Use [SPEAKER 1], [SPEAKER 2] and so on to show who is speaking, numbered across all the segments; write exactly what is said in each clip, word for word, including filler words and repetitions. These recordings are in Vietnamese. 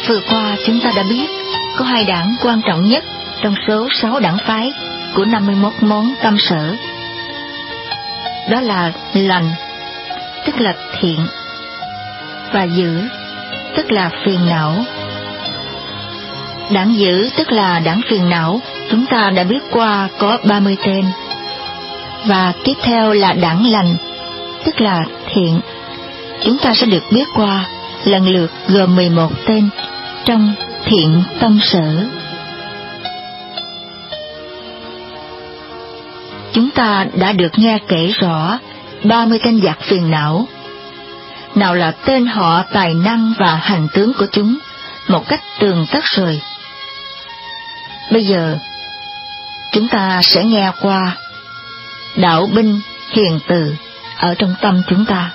[SPEAKER 1] Vừa qua chúng ta đã biết có hai đảng quan trọng nhất trong số sáu đảng phái của năm mươi mốt món tâm sở. Đó là lành, tức là thiện, và dữ, tức là phiền não. Đảng dữ, tức là đảng phiền não, chúng ta đã biết qua có ba mươi tên. Và tiếp theo là đảng lành, tức là thiện. Chúng ta sẽ được biết qua lần lượt gồm mười một tên trong thiện tâm sở. Chúng ta đã được nghe kể rõ ba mươi tên giặc phiền não. Nào là tên họ, tài năng và hành tướng của chúng một cách tường tận rồi. Bây giờ chúng ta sẽ nghe qua đạo binh hiền từ ở trong tâm chúng ta.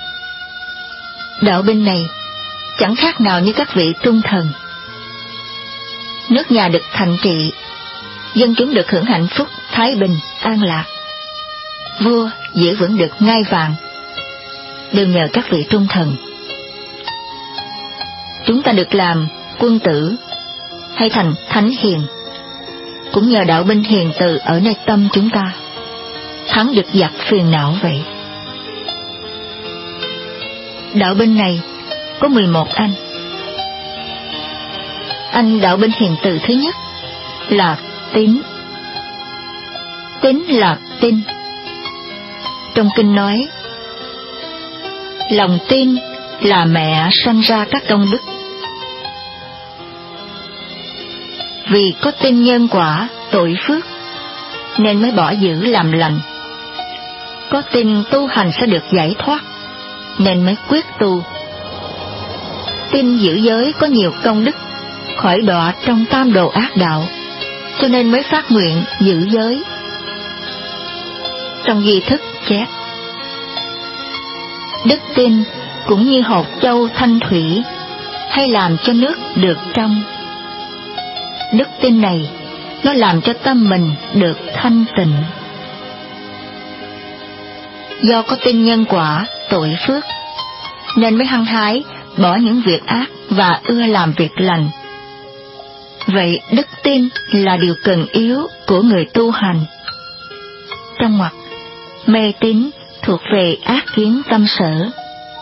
[SPEAKER 1] Đạo binh này chẳng khác nào như các vị trung thần. Nước nhà được thạnh trị, dân chúng được hưởng hạnh phúc, thái bình, an lạc. Vua giữ vững được ngai vàng, đều nhờ các vị trung thần. Chúng ta được làm quân tử hay thành thánh hiền, cũng nhờ đạo binh hiền từ ở nơi tâm chúng ta, thắng được giặc phiền não vậy. Đạo binh này có mười một anh. Anh đạo binh hiền từ thứ nhất là tín. Tín là tin. Trong kinh nói, lòng tin là mẹ sanh ra các công đức. Vì có tin nhân quả, tội phước, nên mới bỏ giữ làm lành. Có tin tu hành sẽ được giải thoát, nên mới quyết tu. Tin giữ giới có nhiều công đức, khỏi đọa trong tam đồ ác đạo, cho nên mới phát nguyện giữ giới. Trong di thức chép, đức tin cũng như hột châu thanh thủy, hay làm cho nước được trong. Đức tin này, nó làm cho tâm mình được thanh tịnh. Do có tin nhân quả, tội phước, nên mới hăng hái bỏ những việc ác và ưa làm việc lành. Vậy đức tin là điều cần yếu của người tu hành. Trong ngoặc, mê tín thuộc về ác kiến tâm sở.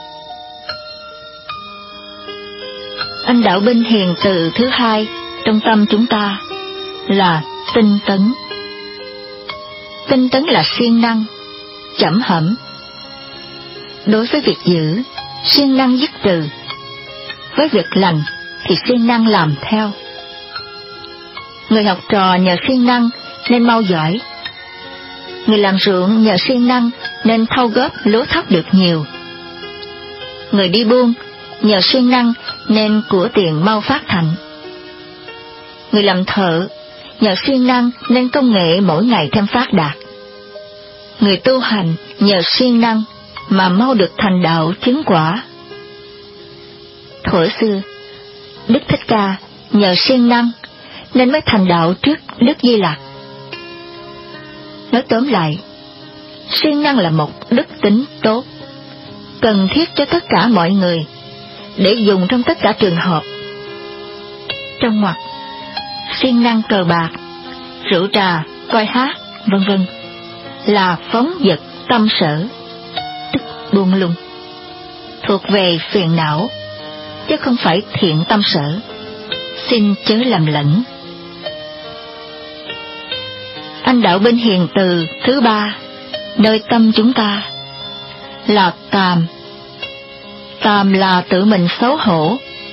[SPEAKER 1] Anh đạo binh hiền từ thứ hai trong tâm chúng ta là tinh tấn. Tinh tấn là siêng năng, chẩm hẩm. Đối với việc giữ, siêng năng dứt trừ. Với việc lành thì siêng năng làm theo. Người học trò nhờ siêng năng nên mau giỏi. Người làm ruộng nhờ siêng năng nên thâu góp lúa thóc được nhiều. Người đi buôn nhờ siêng năng nên của tiền mau phát thành. Người làm thợ nhờ siêng năng nên công nghệ mỗi ngày thêm phát đạt. Người tu hành nhờ siêng năng mà mau được thành đạo chứng quả. Thuở xưa, Đức Thích Ca nhờ siêng năng nên mới thành đạo trước Đức Di Lặc. Nói tóm lại, siêng năng là một đức tính tốt, cần thiết cho tất cả mọi người, để dùng trong tất cả trường hợp. Trong ngoặc, siêng năng cờ bạc, rượu trà, coi hát, vân vân là phóng dật tâm sở, tức buông lung, thuộc về phiền não, chứ không phải thiện tâm sở. Xin chớ lầm lẫn. Anh đạo binh hiền từ thứ ba nơi tâm chúng ta là tàm. Tàm là tự mình xấu hổ.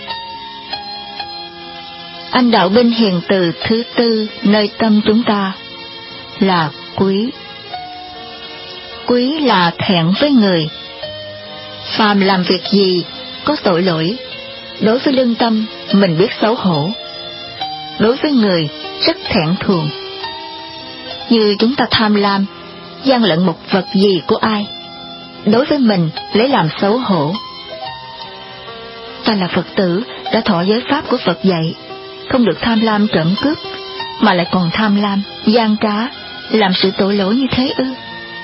[SPEAKER 1] Anh đạo binh hiền từ thứ tư nơi tâm chúng ta là quý. Quý là thẹn với người. Phàm làm việc gì có tội lỗi, đối với lương tâm mình biết xấu hổ, đối với người rất thẹn thùng. Như chúng ta tham lam, gian lận một vật gì của ai, đối với mình lấy làm xấu hổ. Ta là Phật tử đã thọ giới pháp của Phật dạy, không được tham lam trộm cướp, mà lại còn tham lam, gian trá, làm sự tội lỗi như thế ư?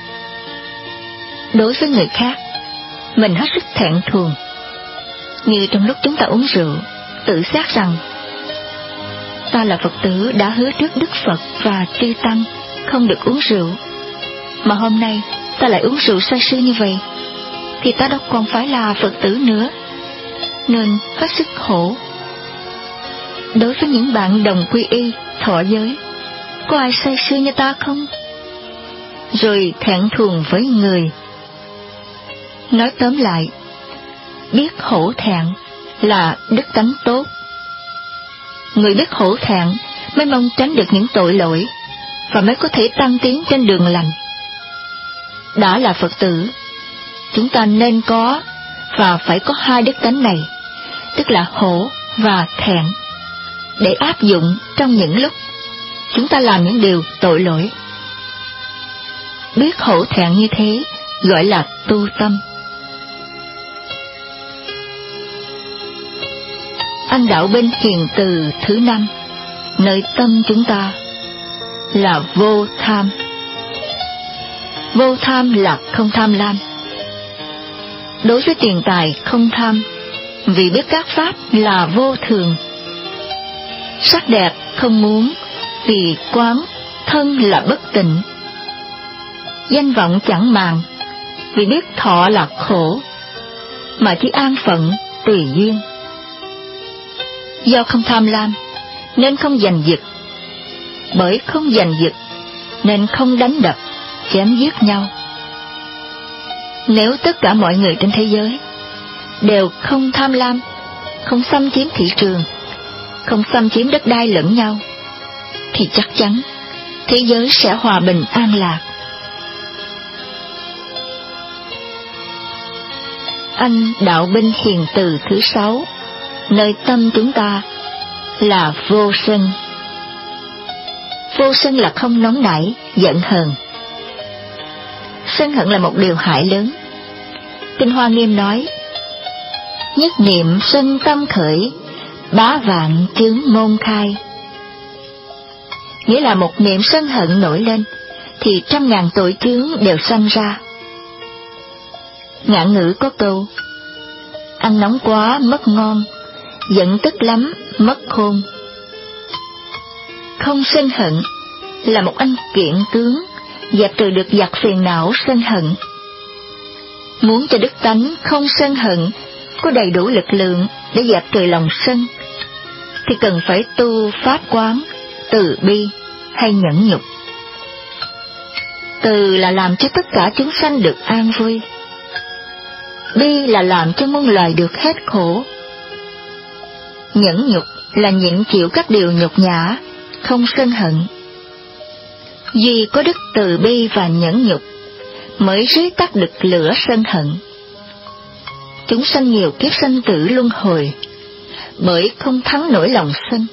[SPEAKER 1] Đối với người khác, mình hết sức thẹn thùng. Như trong lúc chúng ta uống rượu, tự xác rằng ta là Phật tử đã hứa trước Đức Phật và Chư Tăng không được uống rượu, mà hôm nay ta lại uống rượu say sưa như vậy, thì ta đâu còn phải là Phật tử nữa, nên hết sức khổ. Đối với những bạn đồng quy y, thọ giới, có ai say sưa như ta không? Rồi thẹn thùng với người. Nói tóm lại, biết hổ thẹn là đức tánh tốt. Người biết hổ thẹn mới mong tránh được những tội lỗi và mới có thể tăng tiến trên đường lành. Đã là Phật tử, chúng ta nên có và phải có hai đức tánh này, tức là hổ và thẹn, để áp dụng trong những lúc chúng ta làm những điều tội lỗi. Biết hổ thẹn như thế gọi là tu tâm. Anh đạo bên hiền từ thứ năm, nơi tâm chúng ta, là vô tham. Vô tham là không tham lam. Đối với tiền tài không tham, vì biết các pháp là vô thường. Sắc đẹp không muốn, vì quán thân là bất tịnh. Danh vọng chẳng màng, vì biết thọ là khổ, mà chỉ an phận tùy duyên. Do không tham lam nên không giành giật, bởi không giành giật nên không đánh đập, chém giết nhau. Nếu tất cả mọi người trên thế giới đều không tham lam, không xâm chiếm thị trường, không xâm chiếm đất đai lẫn nhau, thì chắc chắn thế giới sẽ hòa bình an lạc. Anh đạo binh hiền từ thứ sáu, nơi tâm chúng ta, là vô sân. Vô sân là không nóng nảy, giận hờn. Sân hận là một điều hại lớn. Kinh Hoa Nghiêm nói, nhất niệm sân tâm khởi, bá vạn chướng môn khai. Nghĩa là một niệm sân hận nổi lên, thì trăm ngàn tội chướng đều sanh ra. Ngạn ngữ có câu, ăn nóng quá mất ngon, giận tức lắm mất khôn. Không sân hận là một anh kiện tướng, dẹp trừ được giặc phiền não sân hận. Muốn cho đức tánh không sân hận, có đầy đủ lực lượng để dẹp trừ lòng sân, thì cần phải tu pháp quán, từ bi hay nhẫn nhục. Từ là làm cho tất cả chúng sanh được an vui. Bi là làm cho muôn loài được hết khổ. Nhẫn nhục là nhịn chịu các điều nhục nhã, không sân hận. Duy có đức từ bi và nhẫn nhục mới rưới tắt được lửa sân hận. Chúng sanh nhiều kiếp sanh tử luân hồi, bởi không thắng nổi lòng sân.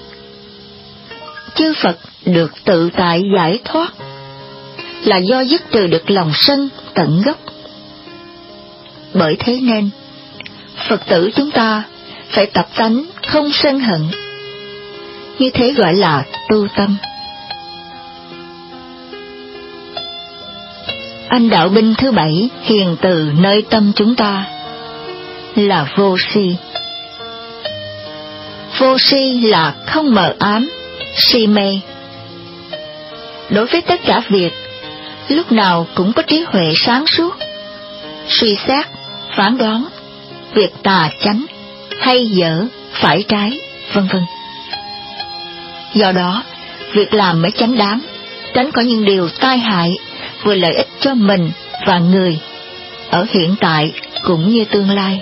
[SPEAKER 1] Chư Phật được tự tại giải thoát, là do dứt trừ được lòng sân tận gốc. Bởi thế nên, Phật tử chúng ta phải tập tánh không sân hận. Như thế gọi là tu tâm. Anh đạo binh thứ bảy, hiền từ nơi tâm chúng ta, là vô si. Vô si là không mờ ám, si mê. Đối với tất cả việc, lúc nào cũng có trí huệ sáng suốt, suy xét, phán đoán, việc tà chánh, hay dở, phải trái, vân vân. Do đó, việc làm mới chánh đáng, tránh có những điều tai hại, vừa lợi ích cho mình và người, ở hiện tại cũng như tương lai.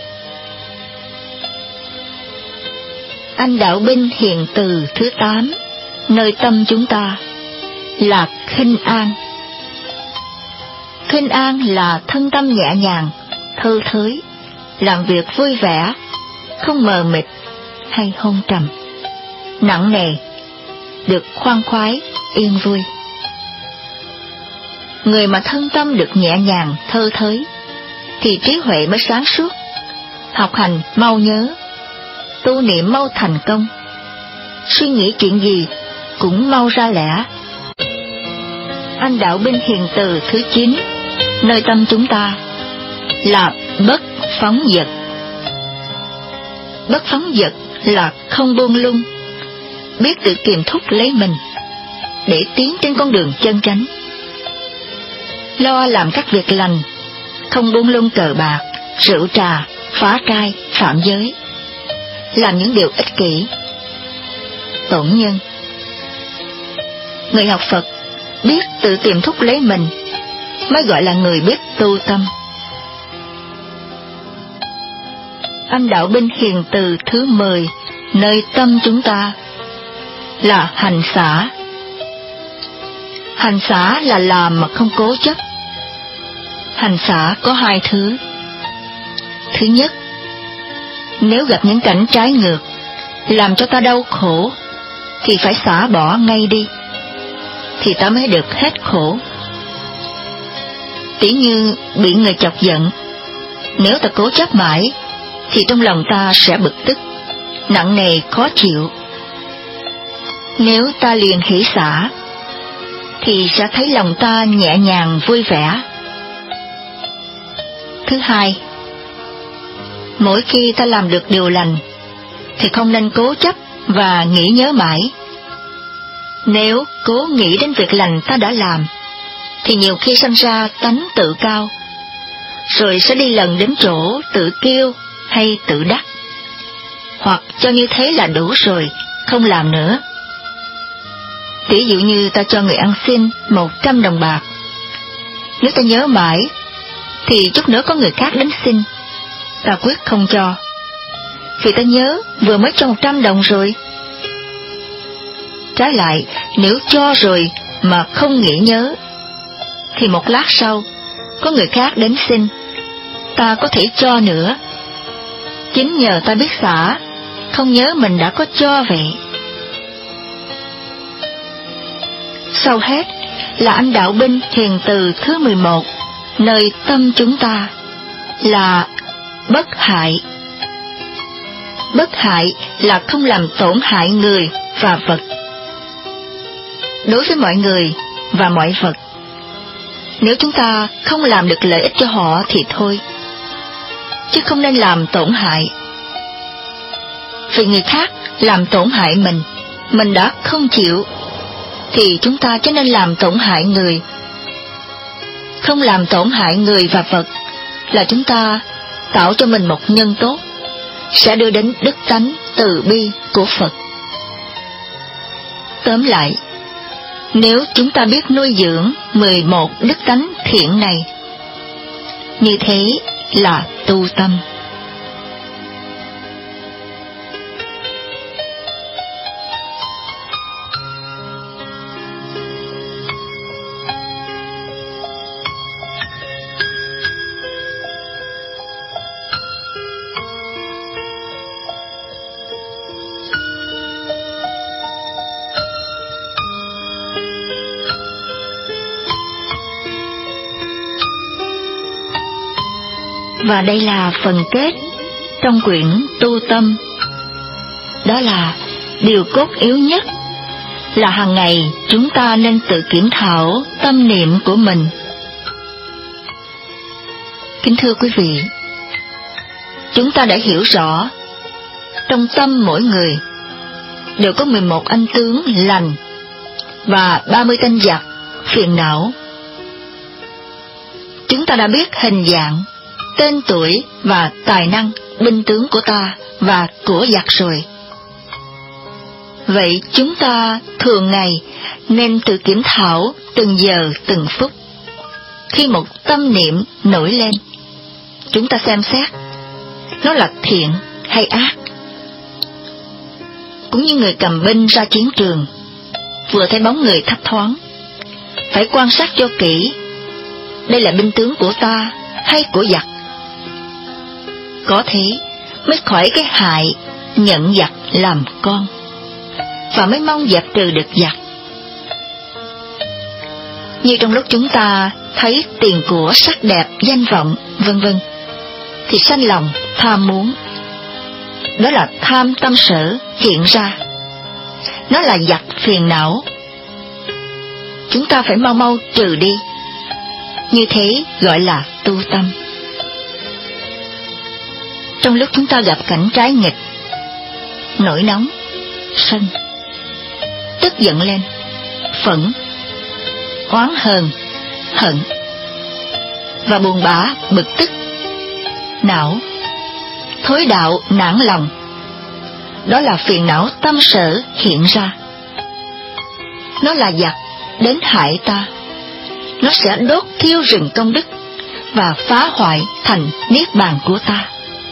[SPEAKER 1] Anh đạo binh hiền từ thứ tám, nơi tâm chúng ta, là khinh an. Khinh an là thân tâm nhẹ nhàng, thơ thới, làm việc vui vẻ, không mờ mịt hay hôn trầm, nặng nề, được khoan khoái, yên vui. Người mà thân tâm được nhẹ nhàng, thơ thới, thì trí huệ mới sáng suốt, học hành mau nhớ, tu niệm mau thành công, suy nghĩ chuyện gì cũng mau ra lẽ. Anh đạo binh hiền từ thứ chín, nơi tâm chúng ta, là bất phóng dật. bất phóng dật là không buông lung, biết tự kiềm thúc lấy mình để tiến trên con đường chân chánh. Lo làm các việc lành, không buông lung cờ bạc, rượu trà, phá trai, phạm giới, làm những điều ích kỷ, tổn nhân. Người học Phật biết tự kiềm thúc lấy mình mới gọi là người biết tu tâm. Anh đạo binh hiền từ thứ mười nơi tâm chúng ta là hành xả. Hành xả là làm mà không cố chấp. Hành xả có hai thứ. Thứ nhất, nếu gặp những cảnh trái ngược làm cho ta đau khổ thì phải xả bỏ ngay đi, thì ta mới được hết khổ. Tỉ như bị người chọc giận, nếu ta cố chấp mãi thì trong lòng ta sẽ bực tức, nặng nề khó chịu. Nếu ta liền hỷ xả thì sẽ thấy lòng ta nhẹ nhàng vui vẻ. Thứ hai, mỗi khi ta làm được điều lành thì không nên cố chấp và nghĩ nhớ mãi. Nếu cố nghĩ đến việc lành ta đã làm thì nhiều khi sanh ra tánh tự cao, rồi sẽ đi lần đến chỗ tự kiêu hay tự đắc, hoặc cho như thế là đủ rồi, không làm nữa. Ví dụ như ta cho người ăn xin một trăm đồng bạc, nếu ta nhớ mãi thì chút nữa có người khác đến xin, ta quyết không cho, vì ta nhớ vừa mới cho một trăm đồng rồi. Trái lại, nếu cho rồi mà không nghĩ nhớ, thì một lát sau có người khác đến xin, ta có thể cho nữa. Chính nhờ ta biết xả, không nhớ mình đã có cho vậy. Sau hết là anh đạo binh hiền từ thứ mười một nơi tâm chúng ta là bất hại. Bất hại là không làm tổn hại người và vật. Đối với mọi người và mọi vật, nếu chúng ta không làm được lợi ích cho họ thì thôi, chứ không nên làm tổn hại. Vì người khác làm tổn hại mình, mình đã không chịu, thì chúng ta chứ nên làm tổn hại người. Không làm tổn hại người và vật là chúng ta tạo cho mình một nhân tốt, sẽ đưa đến đức tánh từ bi của Phật. Tóm lại, nếu chúng ta biết nuôi dưỡng mười một đức tánh thiện này, như thế là tu tâm. Và đây là phần kết trong quyển Tu Tâm. Đó là điều cốt yếu nhất là hàng ngày chúng ta nên tự kiểm thảo tâm niệm của mình. Kính thưa quý vị, chúng ta đã hiểu rõ trong tâm mỗi người đều có mười một anh tướng lành và ba mươi tên giặc phiền não. Chúng ta đã biết hình dạng, tên tuổi và tài năng binh tướng của ta và của giặc rồi. Vậy chúng ta thường ngày nên tự kiểm thảo từng giờ từng phút. Khi một tâm niệm nổi lên, chúng ta xem xét nó là thiện hay ác. Cũng như người cầm binh ra chiến trường, vừa thấy bóng người thấp thoáng, phải quan sát cho kỹ, đây là binh tướng của ta hay của giặc. Có thế mới khỏi cái hại nhận giặc làm con, và mới mong dẹp trừ được giặc. Như trong lúc chúng ta thấy tiền của sắc đẹp, danh vọng, vân vân, thì sanh lòng tham muốn. Đó là tham tâm sở hiện ra. Nó là giặc phiền não. Chúng ta phải mau mau trừ đi. Như thế gọi là tu tâm. Trong lúc chúng ta gặp cảnh trái nghịch, nổi nóng, sân, tức giận lên, phẫn, oán hờn, hận, và buồn bã, bực tức, não, thối đạo, nản lòng. Đó là phiền não tâm sở hiện ra. Nó là giặc đến hại ta. Nó sẽ đốt thiêu rừng công đức và phá hoại thành niết bàn của ta.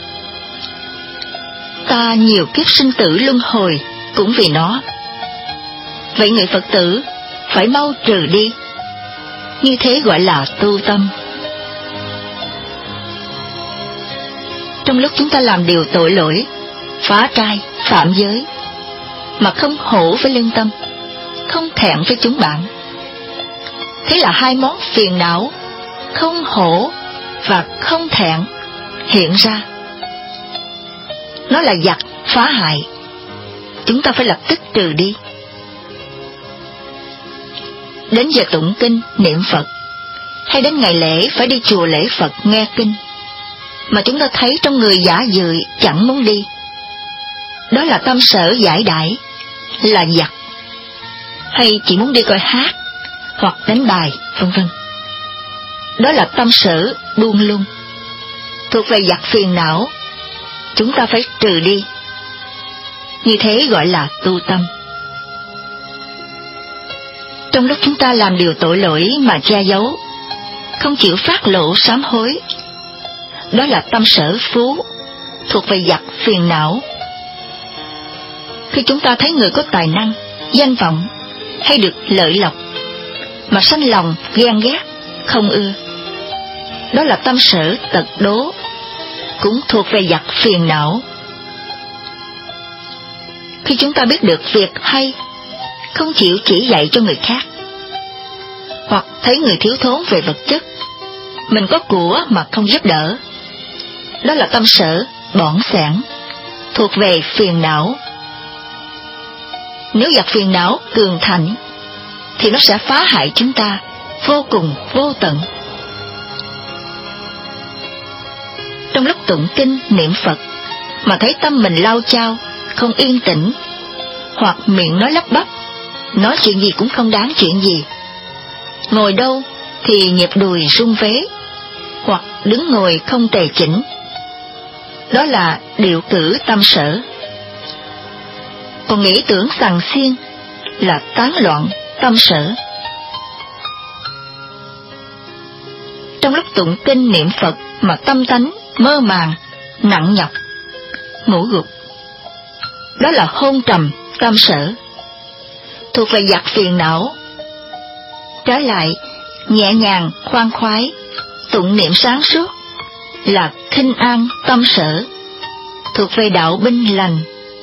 [SPEAKER 1] Ta nhiều kiếp sinh tử luân hồi cũng vì nó. Vậy người Phật tử phải mau trừ đi. Như thế gọi là tu tâm. Trong lúc chúng ta làm điều tội lỗi, phá trai, phạm giới, mà không hổ với lương tâm, không thẹn với chúng bạn, thế là hai món phiền não không hổ và không thẹn hiện ra. Nó là giặc phá hại, chúng ta phải lập tức trừ đi. Đến giờ tụng kinh niệm Phật, hay đến ngày lễ phải đi chùa lễ Phật nghe kinh, mà chúng ta thấy trong người giả dự chẳng muốn đi, đó là tâm sở giải đãi, là giặc. Hay chỉ muốn đi coi hát hoặc đánh bài, vân vân, đó là tâm sở buông lung, thuộc về giặc phiền não, chúng ta phải trừ đi. Như thế gọi là tu tâm. Trong lúc chúng ta làm điều tội lỗi mà che giấu, không chịu phát lộ sám hối, đó là tâm sở phú, thuộc về giặc phiền não. Khi chúng ta thấy người có tài năng, danh vọng hay được lợi lộc mà sanh lòng ghen ghét, không ưa, đó là tâm sở tật đố, cũng thuộc về giặc phiền não. Khi chúng ta biết được việc hay, không chịu chỉ dạy cho người khác, hoặc thấy người thiếu thốn về vật chất, mình có của mà không giúp đỡ, đó là tâm sở bỏng sẻn, thuộc về phiền não. Nếu giặc phiền não cường thạnh, thì nó sẽ phá hại chúng ta vô cùng vô tận. Trong lúc tụng kinh niệm Phật mà thấy tâm mình lao chao, không yên tĩnh, hoặc miệng nói lắp bắp, nói chuyện gì cũng không đáng chuyện gì, ngồi đâu thì nhịp đùi rung vế, hoặc đứng ngồi không tề chỉnh, đó là điệu cử tâm sở. Còn nghĩ tưởng sằng xiên là tán loạn tâm sở. Trong lúc tụng kinh niệm Phật mà tâm tánh mơ màng, nặng nhọc, ngủ gục, đó là hôn trầm tâm sở, thuộc về giặc phiền não. Trái lại, nhẹ nhàng khoan khoái, tụng niệm sáng suốt, là khinh an tâm sở, thuộc về đạo binh lành.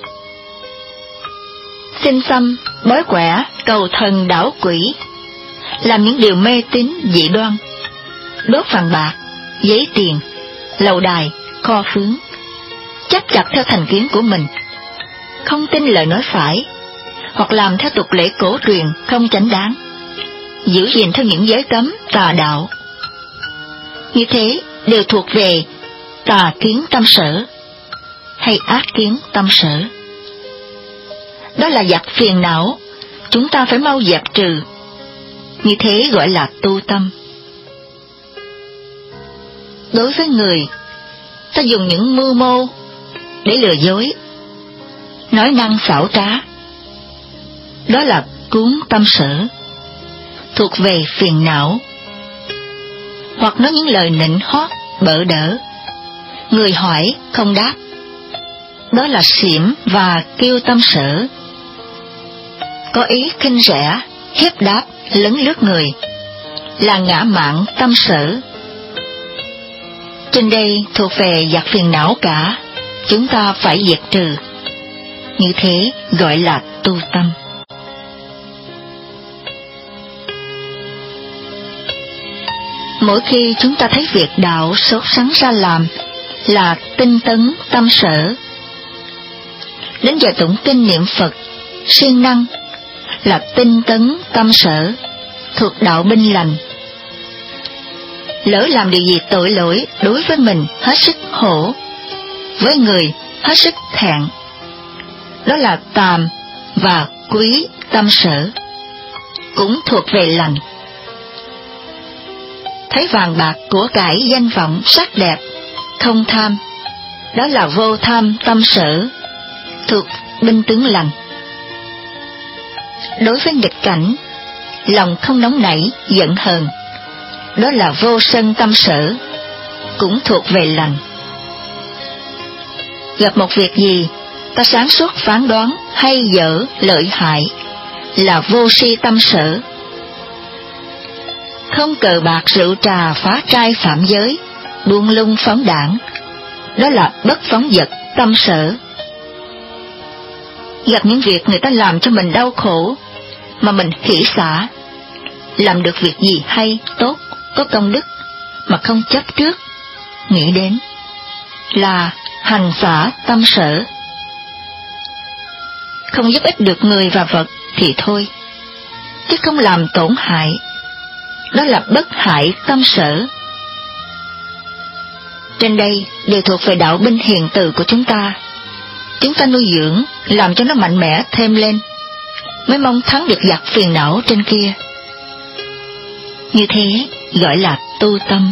[SPEAKER 1] Xin xăm, bói quẻ, cầu thần đảo quỷ, làm những điều mê tín dị đoan, đốt vàng bạc, giấy tiền, lầu đài, kho phướng, chấp chặt theo thành kiến của mình, không tin lời nói phải, hoặc làm theo tục lễ cổ truyền không chánh đáng, giữ gìn theo những giới cấm tà đạo. Như thế đều thuộc về tà kiến tâm sở hay ác kiến tâm sở. Đó là giặc phiền não, chúng ta phải mau dẹp trừ. Như thế gọi là tu tâm. Đối với người, ta dùng những mưu mô để lừa dối, nói năng xảo trá, đó là cuốn tâm sở, thuộc về phiền não. Hoặc nói những lời nịnh hót, bợ đỡ, người hỏi không đáp, đó là xỉm và kiêu tâm sở. Có ý khinh rẻ, hiếp đáp, lấn lướt người, là ngã mạn tâm sở. Trên đây thuộc về giặc phiền não cả, chúng ta phải diệt trừ. Như thế gọi là tu tâm. Mỗi khi chúng ta thấy việc đạo sốt sắng ra làm, là tinh tấn tâm sở. Đến giờ tụng kinh niệm Phật, siêng năng, là tinh tấn tâm sở, thuộc đạo binh lành. Lỡ làm điều gì tội lỗi đối với mình hết sức hổ, với người hết sức thẹn, đó là tàm và quý tâm sở, cũng thuộc về lành. Thấy vàng bạc của cải danh vọng sắc đẹp, không tham, đó là vô tham tâm sở, thuộc binh tướng lành. Đối với nghịch cảnh, lòng không nóng nảy, giận hờn, đó là vô sân tâm sở, cũng thuộc về lành. Gặp một việc gì, ta sáng suốt phán đoán hay dở lợi hại, là vô si tâm sở. Không cờ bạc rượu trà phá trai phạm giới, buông lung phóng đảng, đó là bất phóng dật tâm sở. Gặp những việc người ta làm cho mình đau khổ, mà mình hỷ xả, làm được việc gì hay, tốt, có công đức, mà không chấp trước, nghĩ đến, là hành xả tâm sở. Không giúp ích được người và vật thì thôi, chứ không làm tổn hại, đó là bất hại tâm sở. Trên đây đều thuộc về đạo binh hiền từ của chúng ta. Chúng ta nuôi dưỡng, làm cho nó mạnh mẽ thêm lên, mới mong thắng được giặc phiền não trên kia. Như thế gọi là tu tâm.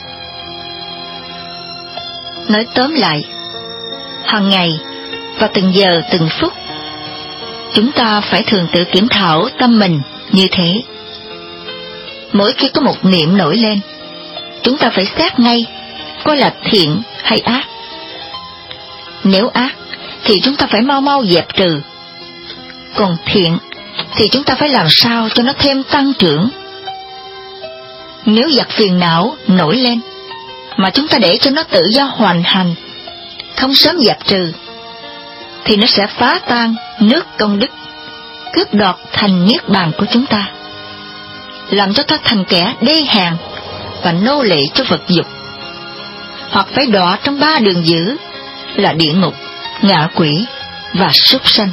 [SPEAKER 1] Nói tóm lại, hàng ngày và từng giờ từng phút, chúng ta phải thường tự kiểm thảo tâm mình như thế. Mỗi khi có một niệm nổi lên, chúng ta phải xét ngay coi là thiện hay ác. Nếu ác thì chúng ta phải mau mau dẹp trừ, còn thiện thì chúng ta phải làm sao cho nó thêm tăng trưởng. Nếu giặc phiền não nổi lên mà chúng ta để cho nó tự do hoành hành, không sớm dẹp trừ, thì nó sẽ phá tan nước công đức, cướp đoạt thành niết bàn của chúng ta, làm cho ta thành kẻ đê hèn và nô lệ cho vật dục, hoặc phải đọa trong ba đường dữ là địa ngục, ngạ quỷ và súc sanh.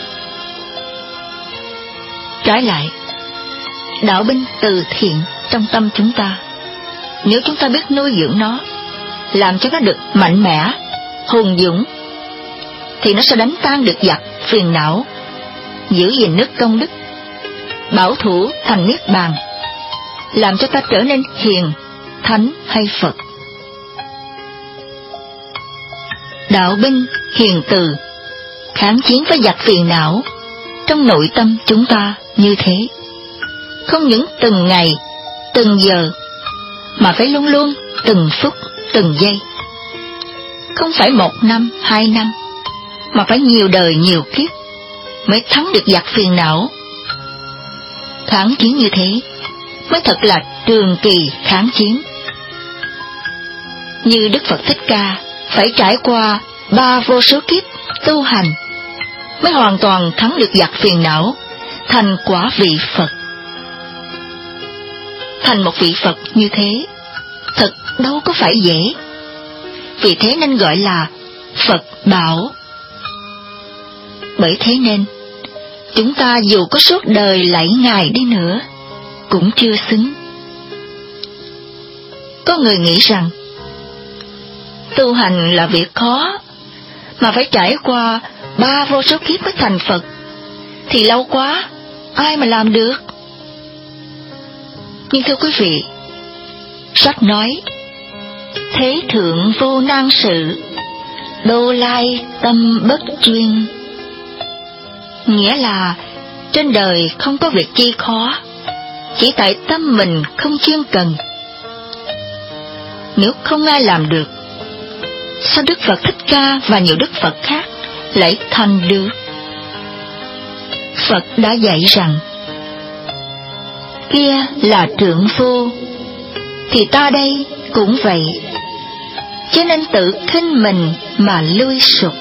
[SPEAKER 1] Trái lại, đạo binh từ thiện trong tâm chúng ta, nếu chúng ta biết nuôi dưỡng nó, làm cho nó được mạnh mẽ, hùng dũng, thì nó sẽ đánh tan được giặc phiền não, giữ gìn nước công đức, bảo thủ thành niết bàn, làm cho ta trở nên hiền, thánh hay Phật. Đạo binh hiền từ kháng chiến với giặc phiền não trong nội tâm chúng ta như thế, không những từng ngày, từng giờ, mà phải luôn luôn từng phút, từng giây. Không phải một năm, hai năm, mà phải nhiều đời, nhiều kiếp mới thắng được giặc phiền não. Kháng chiến như thế mới thật là trường kỳ kháng chiến. Như Đức Phật Thích Ca phải trải qua ba vô số kiếp tu hành mới hoàn toàn thắng được giặc phiền não, thành quả vị Phật. Thành một vị Phật như thế thật đâu có phải dễ, vì thế nên gọi là Phật bảo. Bởi thế nên chúng ta dù có suốt đời lạy Ngài đi nữa cũng chưa xứng. Có người nghĩ rằng tu hành là việc khó, mà phải trải qua ba vô số kiếp mới thành Phật, thì lâu quá, ai mà làm được. Nhưng thưa quý vị, sách nói, thế thượng vô nan sự, đô lai tâm bất chuyên. Nghĩa là trên đời không có việc chi khó, chỉ tại tâm mình không chuyên cần. Nếu không ai làm được, sao Đức Phật Thích Ca và nhiều Đức Phật khác lại thành được? Phật đã dạy rằng, kia là trượng phu, thì ta đây cũng vậy, cho nên tự khinh mình mà lui sụp.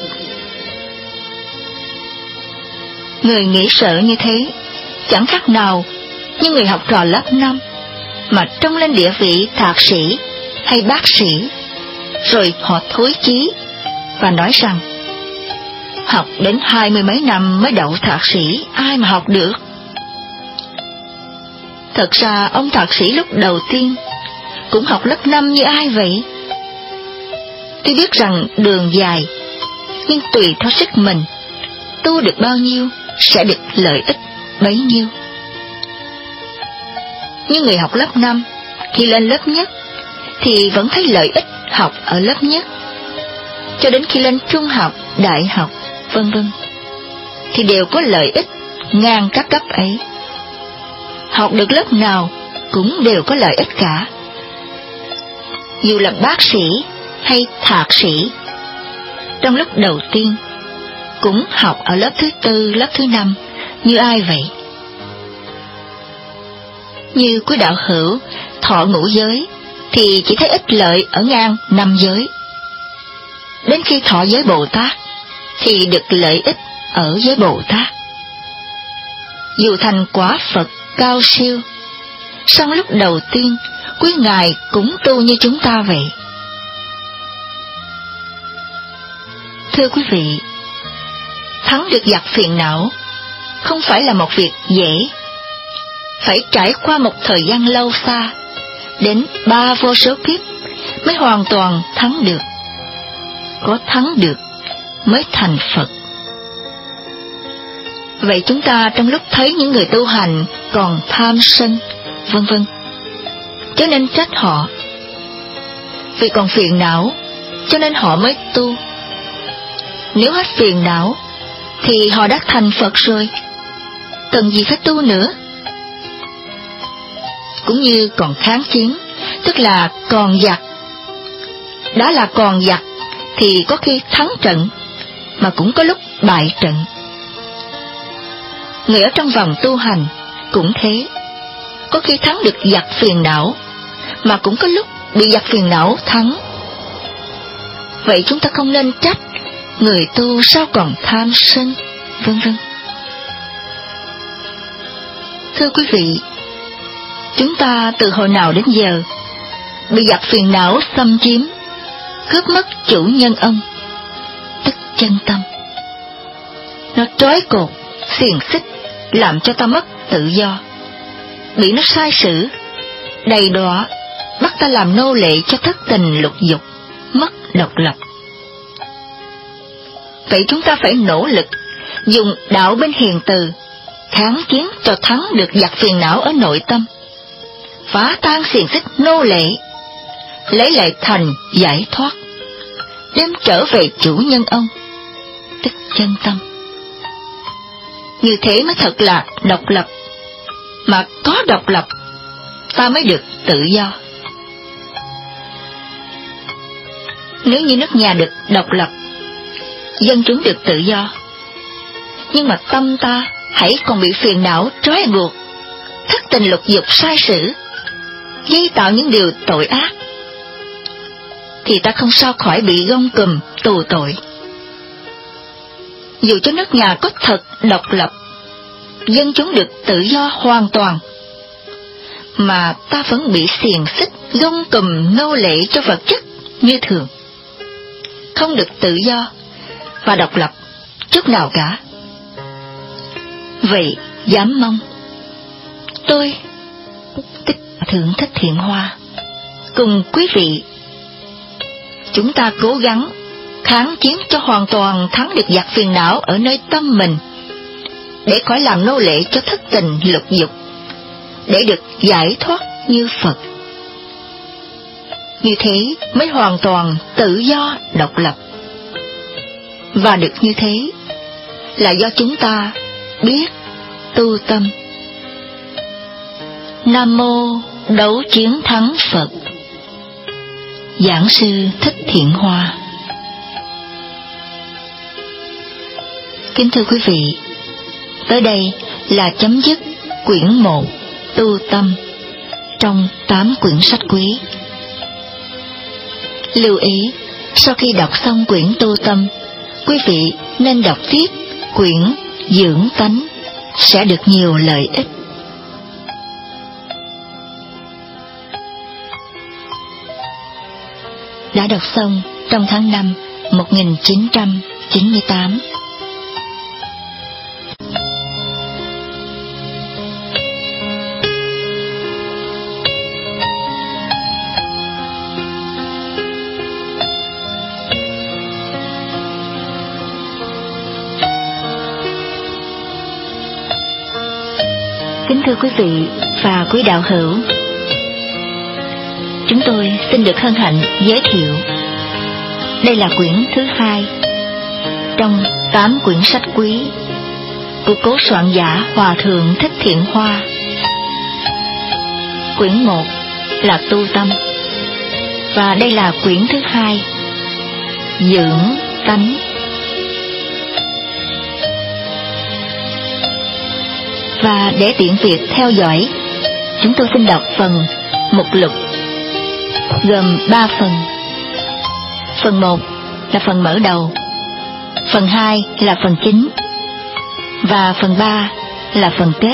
[SPEAKER 1] Người nghĩ sợ như thế chẳng khác nào như người học trò lớp năm mà trông lên địa vị thạc sĩ hay bác sĩ, rồi họ thối chí và nói rằng học đến hai mươi mấy năm mới đậu thạc sĩ, ai mà học được. Thật ra ông thạc sĩ lúc đầu tiên cũng học lớp năm như ai vậy? Tuy biết rằng đường dài, nhưng tùy theo sức mình, tu được bao nhiêu sẽ được lợi ích bấy nhiêu. Như người học lớp năm, khi lên lớp nhất thì vẫn thấy lợi ích học ở lớp nhất, cho đến khi lên trung học, đại học, vân vân thì đều có lợi ích ngang các cấp ấy. Học được lớp nào cũng đều có lợi ích cả. Dù là bác sĩ hay thạc sĩ, trong lúc đầu tiên cũng học ở lớp thứ tư, lớp thứ năm như ai vậy? Như quý đạo hữu thọ ngũ giới thì chỉ thấy ích lợi ở ngang năm giới. Đến khi thọ giới Bồ Tát thì được lợi ích ở giới Bồ Tát. Dù thành quả Phật cao siêu, song lúc đầu tiên quý ngài cũng tu như chúng ta vậy. Thưa quý vị, thắng được giặc phiền não không phải là một việc dễ, phải trải qua một thời gian lâu xa, đến ba vô số kiếp mới hoàn toàn thắng được. Có thắng được mới thành Phật. Vậy chúng ta trong lúc thấy những người tu hành còn tham sân, vân vân, cho nên trách họ. Vì còn phiền não, cho nên họ mới tu. Nếu hết phiền não, thì họ đã thành Phật rồi, cần gì phải tu nữa. Cũng như còn kháng chiến, tức là còn giặc. Đã là còn giặc, thì có khi thắng trận, mà cũng có lúc bại trận. Người ở trong vòng tu hành cũng thế, có khi thắng được giặc phiền não, mà cũng có lúc bị giặc phiền não thắng. Vậy chúng ta không nên trách người tu sao còn tham sân, vân vân. Thưa quý vị, chúng ta từ hồi nào đến giờ bị giặc phiền não xâm chiếm, cướp mất chủ nhân ông, tức chân tâm. Nó trói cột, xiềng xích, làm cho ta mất tự do, bị nó sai sử, đầy đọa, bắt ta làm nô lệ cho thất tình lục dục, mất độc lập. Vậy chúng ta phải nỗ lực dùng đạo bên hiền từ, kháng chiến cho thắng được giặc phiền não ở nội tâm, phá tan xiềng xích nô lệ, lấy lại thành giải thoát, đem trở về chủ nhân ông, tức chân tâm. Như thế mới thật là độc lập, mà có độc lập ta mới được tự do. Nếu như nước nhà được độc lập, dân chúng được tự do, nhưng mà tâm ta hãy còn bị phiền não trói buộc, thất tình lục dục sai sử, gây tạo những điều tội ác, thì ta không sao khỏi bị gông cùm tù tội. Dù cho nước nhà có thật độc lập, dân chúng được tự do hoàn toàn, mà ta vẫn bị xiềng xích gông cùm nô lệ cho vật chất như thường, không được tự do và độc lập chút nào cả. Vậy dám mong tôi, tức Thượng Thích Thiện Hoa, cùng quý vị, chúng ta cố gắng kháng chiến cho hoàn toàn thắng được giặc phiền não ở nơi tâm mình, để khỏi làm nô lệ cho thất tình lục dục, để được giải thoát như Phật. Như thế mới hoàn toàn tự do độc lập. Và được như thế là do chúng ta biết tu tâm. Nam mô Đấu Chiến Thắng Phật. Giảng sư Thích Thiện Hoa. Kính thưa quý vị, tới đây là chấm dứt quyển một Tu Tâm trong tám quyển sách quý. Lưu ý, sau khi đọc xong quyển Tu Tâm, quý vị nên đọc tiếp quyển Dưỡng Tánh, sẽ được nhiều lợi ích. Đã đọc xong trong tháng năm một nghìn chín trăm chín mươi tám. Kính thưa quý vị và quý đạo hữu, chúng tôi xin được hân hạnh giới thiệu đây là quyển thứ hai trong tám quyển sách quý của cố soạn giả Hòa Thượng Thích Thiện Hoa. Quyển một là Tu Tâm, và đây là quyển thứ hai, Dưỡng Tánh. Và để tiện việc theo dõi, chúng tôi xin đọc phần mục lục gồm ba phần. Phần một là phần mở đầu, phần hai là phần chính, và phần ba là phần kết.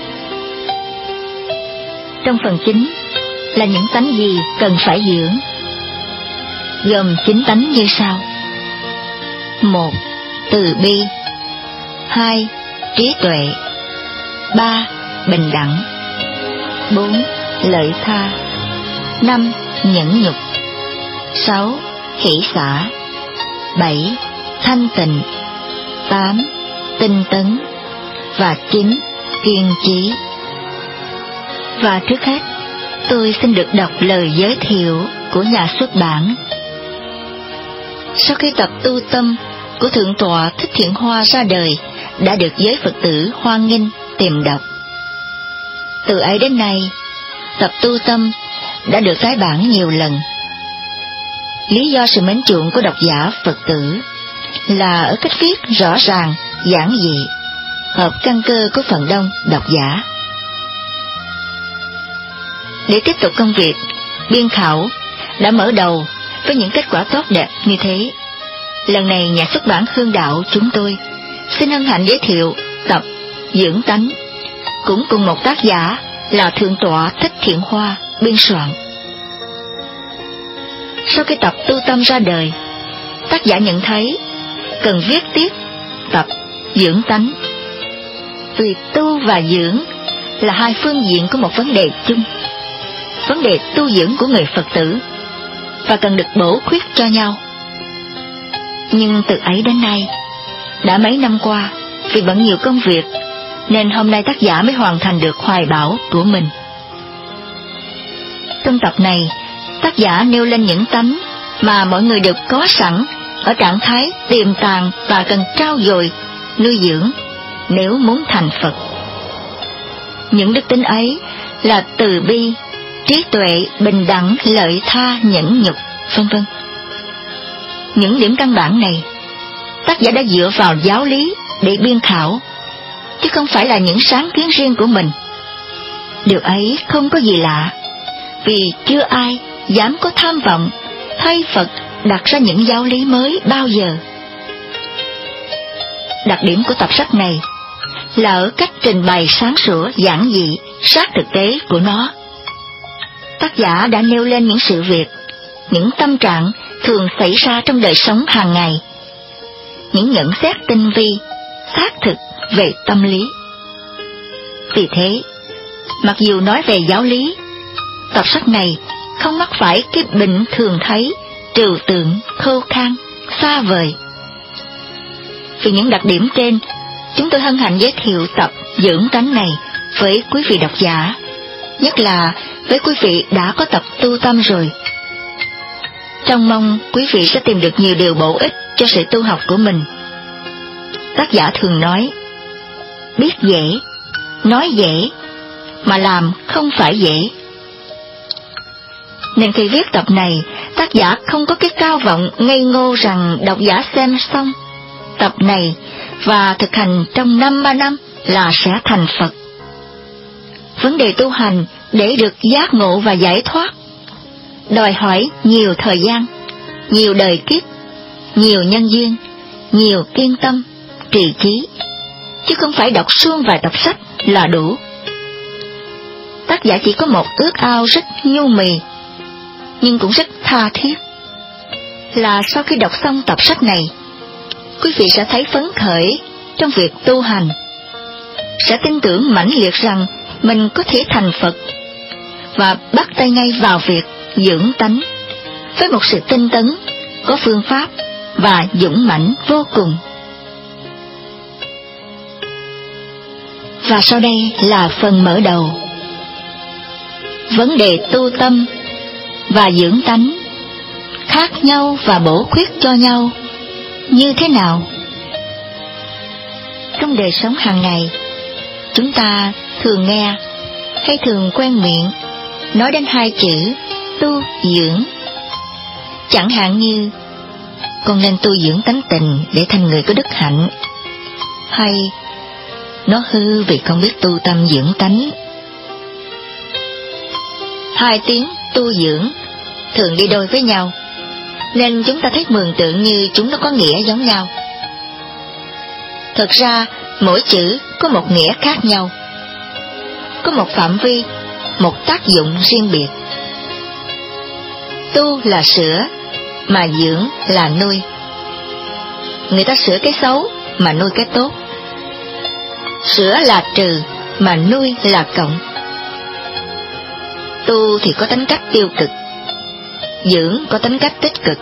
[SPEAKER 1] Trong phần chính là những tánh gì cần phải dưỡng, gồm chín tánh như sau: một. Từ bi. Hai. Trí tuệ. Ba. Bình đẳng. Bốn. Lợi tha. Năm. Nhẫn nhục. Sáu. Hỷ xả. Bảy. Thanh tịnh. Tám. Tinh tấn. Và chín. Kiên trí. Và trước hết, tôi xin được đọc lời giới thiệu của nhà xuất bản. Sau khi tập Tu Tâm của Thượng tọa Thích Thiện Hoa ra đời, đã được giới Phật tử hoan nghênh tìm đọc. Từ ấy đến nay, tập Tu Tâm đã được tái bản nhiều lần. Lý do sự mến chuộng của độc giả Phật tử là ở cách viết rõ ràng, giản dị, hợp căn cơ của phần đông độc giả. Để tiếp tục công việc biên khảo đã mở đầu với những kết quả tốt đẹp như thế, lần này nhà xuất bản Hương Đạo chúng tôi xin hân hạnh giới thiệu tập Dưỡng Tánh, cũng cùng một tác giả là Thượng tọa Thích Thiện Hoa biên soạn. Sau khi tập Tu Tâm ra đời, tác giả nhận thấy cần viết tiếp tập Dưỡng Tánh, vì tu và dưỡng là hai phương diện của một vấn đề chung, vấn đề tu dưỡng của người Phật tử, và cần được bổ khuyết cho nhau. Nhưng từ ấy đến nay, đã mấy năm qua, vì bận nhiều công việc, nên hôm nay tác giả mới hoàn thành được hoài bão của mình. Trong tập này, tác giả nêu lên những tánh mà mọi người đều có sẵn ở trạng thái tiềm tàng và cần trau dồi, nuôi dưỡng nếu muốn thành Phật. Những đức tính ấy là từ bi, trí tuệ, bình đẳng, lợi tha, nhẫn nhục, vân vân. Những điểm căn bản này, tác giả đã dựa vào giáo lý để biên khảo, chứ không phải là những sáng kiến riêng của mình. Điều ấy không có gì lạ, vì chưa ai dám có tham vọng thay Phật đặt ra những giáo lý mới bao giờ. Đặc điểm của tập sách này là ở cách trình bày sáng sủa, giản dị, sát thực tế của nó. Tác giả đã nêu lên những sự việc, những tâm trạng thường xảy ra trong đời sống hàng ngày, những nhận xét tinh vi, xác thực về tâm lý. Vì thế, mặc dù nói về giáo lý, tập sách này không mắc phải cái bệnh thường thấy, trừu tượng, khô khan, xa vời. Vì những đặc điểm trên, chúng tôi hân hạnh giới thiệu tập Dưỡng Tánh này với quý vị độc giả, nhất là với quý vị đã có tập Tu Tâm rồi. Trong mong quý vị sẽ tìm được nhiều điều bổ ích cho sự tu học của mình. Tác giả thường nói, biết dễ, nói dễ, mà làm không phải dễ. Nên khi viết tập này, tác giả không có cái cao vọng ngây ngô rằng độc giả xem xong tập này và thực hành trong năm ba năm là sẽ thành Phật. Vấn đề tu hành để được giác ngộ và giải thoát đòi hỏi nhiều thời gian, nhiều đời kiếp, nhiều nhân duyên, nhiều kiên tâm, trì chí, chứ không phải đọc suông vài tập sách là đủ. Tác giả chỉ có một ước ao rất nhu mì, nhưng cũng rất tha thiết, là sau khi đọc xong tập sách này, quý vị sẽ thấy phấn khởi trong việc tu hành, sẽ tin tưởng mãnh liệt rằng mình có thể thành Phật, và bắt tay ngay vào việc dưỡng tánh với một sự tinh tấn, có phương pháp và dũng mãnh vô cùng. Và sau đây là phần mở đầu. Vấn đề tu tâm và dưỡng tánh khác nhau và bổ khuyết cho nhau như thế nào? Trong đời sống hàng ngày, chúng ta thường nghe hay thường quen miệng nói đến hai chữ tu dưỡng. Chẳng hạn như con nên tu dưỡng tánh tình để thành người có đức hạnh, hay nó hư vì không biết tu tâm dưỡng tánh. Hai tiếng tu dưỡng thường đi đôi với nhau, nên chúng ta thấy mường tượng như chúng nó có nghĩa giống nhau. Thực ra mỗi chữ có một nghĩa khác nhau, có một phạm vi, một tác dụng riêng biệt. Tu là sửa, mà dưỡng là nuôi. Người ta sửa cái xấu mà nuôi cái tốt. Sửa là trừ, mà nuôi là cộng. Tu thì có tính cách tiêu cực, dưỡng có tính cách tích cực.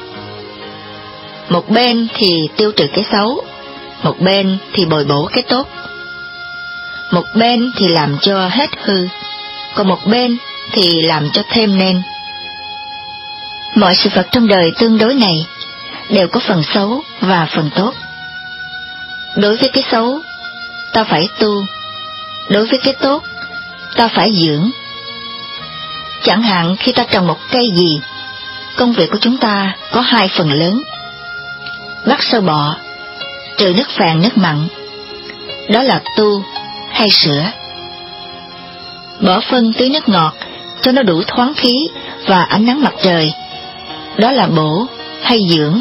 [SPEAKER 1] Một bên thì tiêu trừ cái xấu, một bên thì bồi bổ cái tốt. Một bên thì làm cho hết hư, còn một bên thì làm cho thêm nên. Mọi sự vật trong đời tương đối này đều có phần xấu và phần tốt. Đối với cái xấu, ta phải tu. Đối với cái tốt, ta phải dưỡng. Chẳng hạn khi ta trồng một cây gì, công việc của chúng ta có hai phần lớn: bắt sâu bọ, trừ nước phèn nước mặn. Đó là tu hay sửa. Bỏ phân tưới nước ngọt cho nó đủ thoáng khí và ánh nắng mặt trời. Đó là bổ hay dưỡng.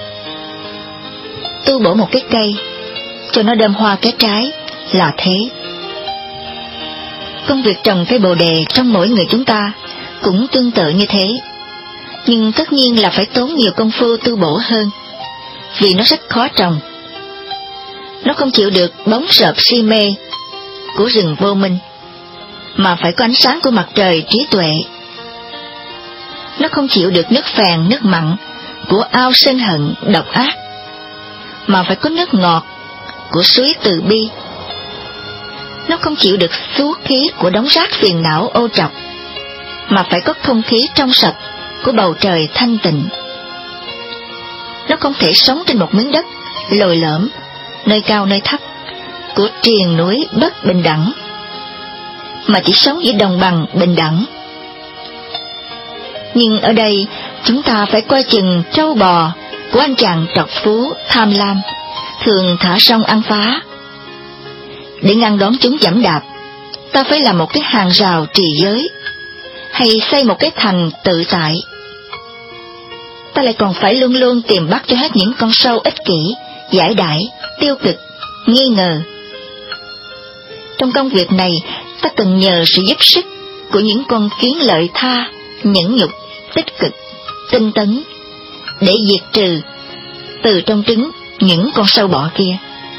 [SPEAKER 1] Tu bổ một cái cây cho nó đơm hoa kết trái là thế. Công việc trồng cây bồ đề trong mỗi người chúng ta cũng tương tự như thế, nhưng tất nhiên là phải tốn nhiều công phu tu bổ hơn, vì nó rất khó trồng. Nó không chịu được bóng rợp si mê của rừng vô minh, mà phải có ánh sáng của mặt trời trí tuệ. Nó không chịu được nước phèn nước mặn của ao sân hận độc ác, mà phải có nước ngọt của suối từ bi. Nó không chịu được xú khí của đống rác phiền não ô trọc, mà phải có không khí trong sạch của bầu trời thanh tịnh. Nó không thể sống trên một miếng đất lồi lõm, nơi cao nơi thấp, của triền núi bất bình đẳng, mà chỉ sống giữa đồng bằng bình đẳng. Nhưng ở đây chúng ta phải coi chừng trâu bò của anh chàng trọc phú tham lam, thường thả rong ăn phá. Để ngăn đón chúng giẫm đạp, ta phải làm một cái hàng rào trì giới, hay xây một cái thành tự tại. Ta lại còn phải luôn luôn tìm bắt cho hết những con sâu ích kỷ, giải đãi, tiêu cực, nghi ngờ. Trong công việc này, ta cần nhờ sự giúp sức của những con kiến lợi tha, nhẫn nhục, tích cực, tinh tấn, để diệt trừ từ trong trứng những con sâu bọ kia.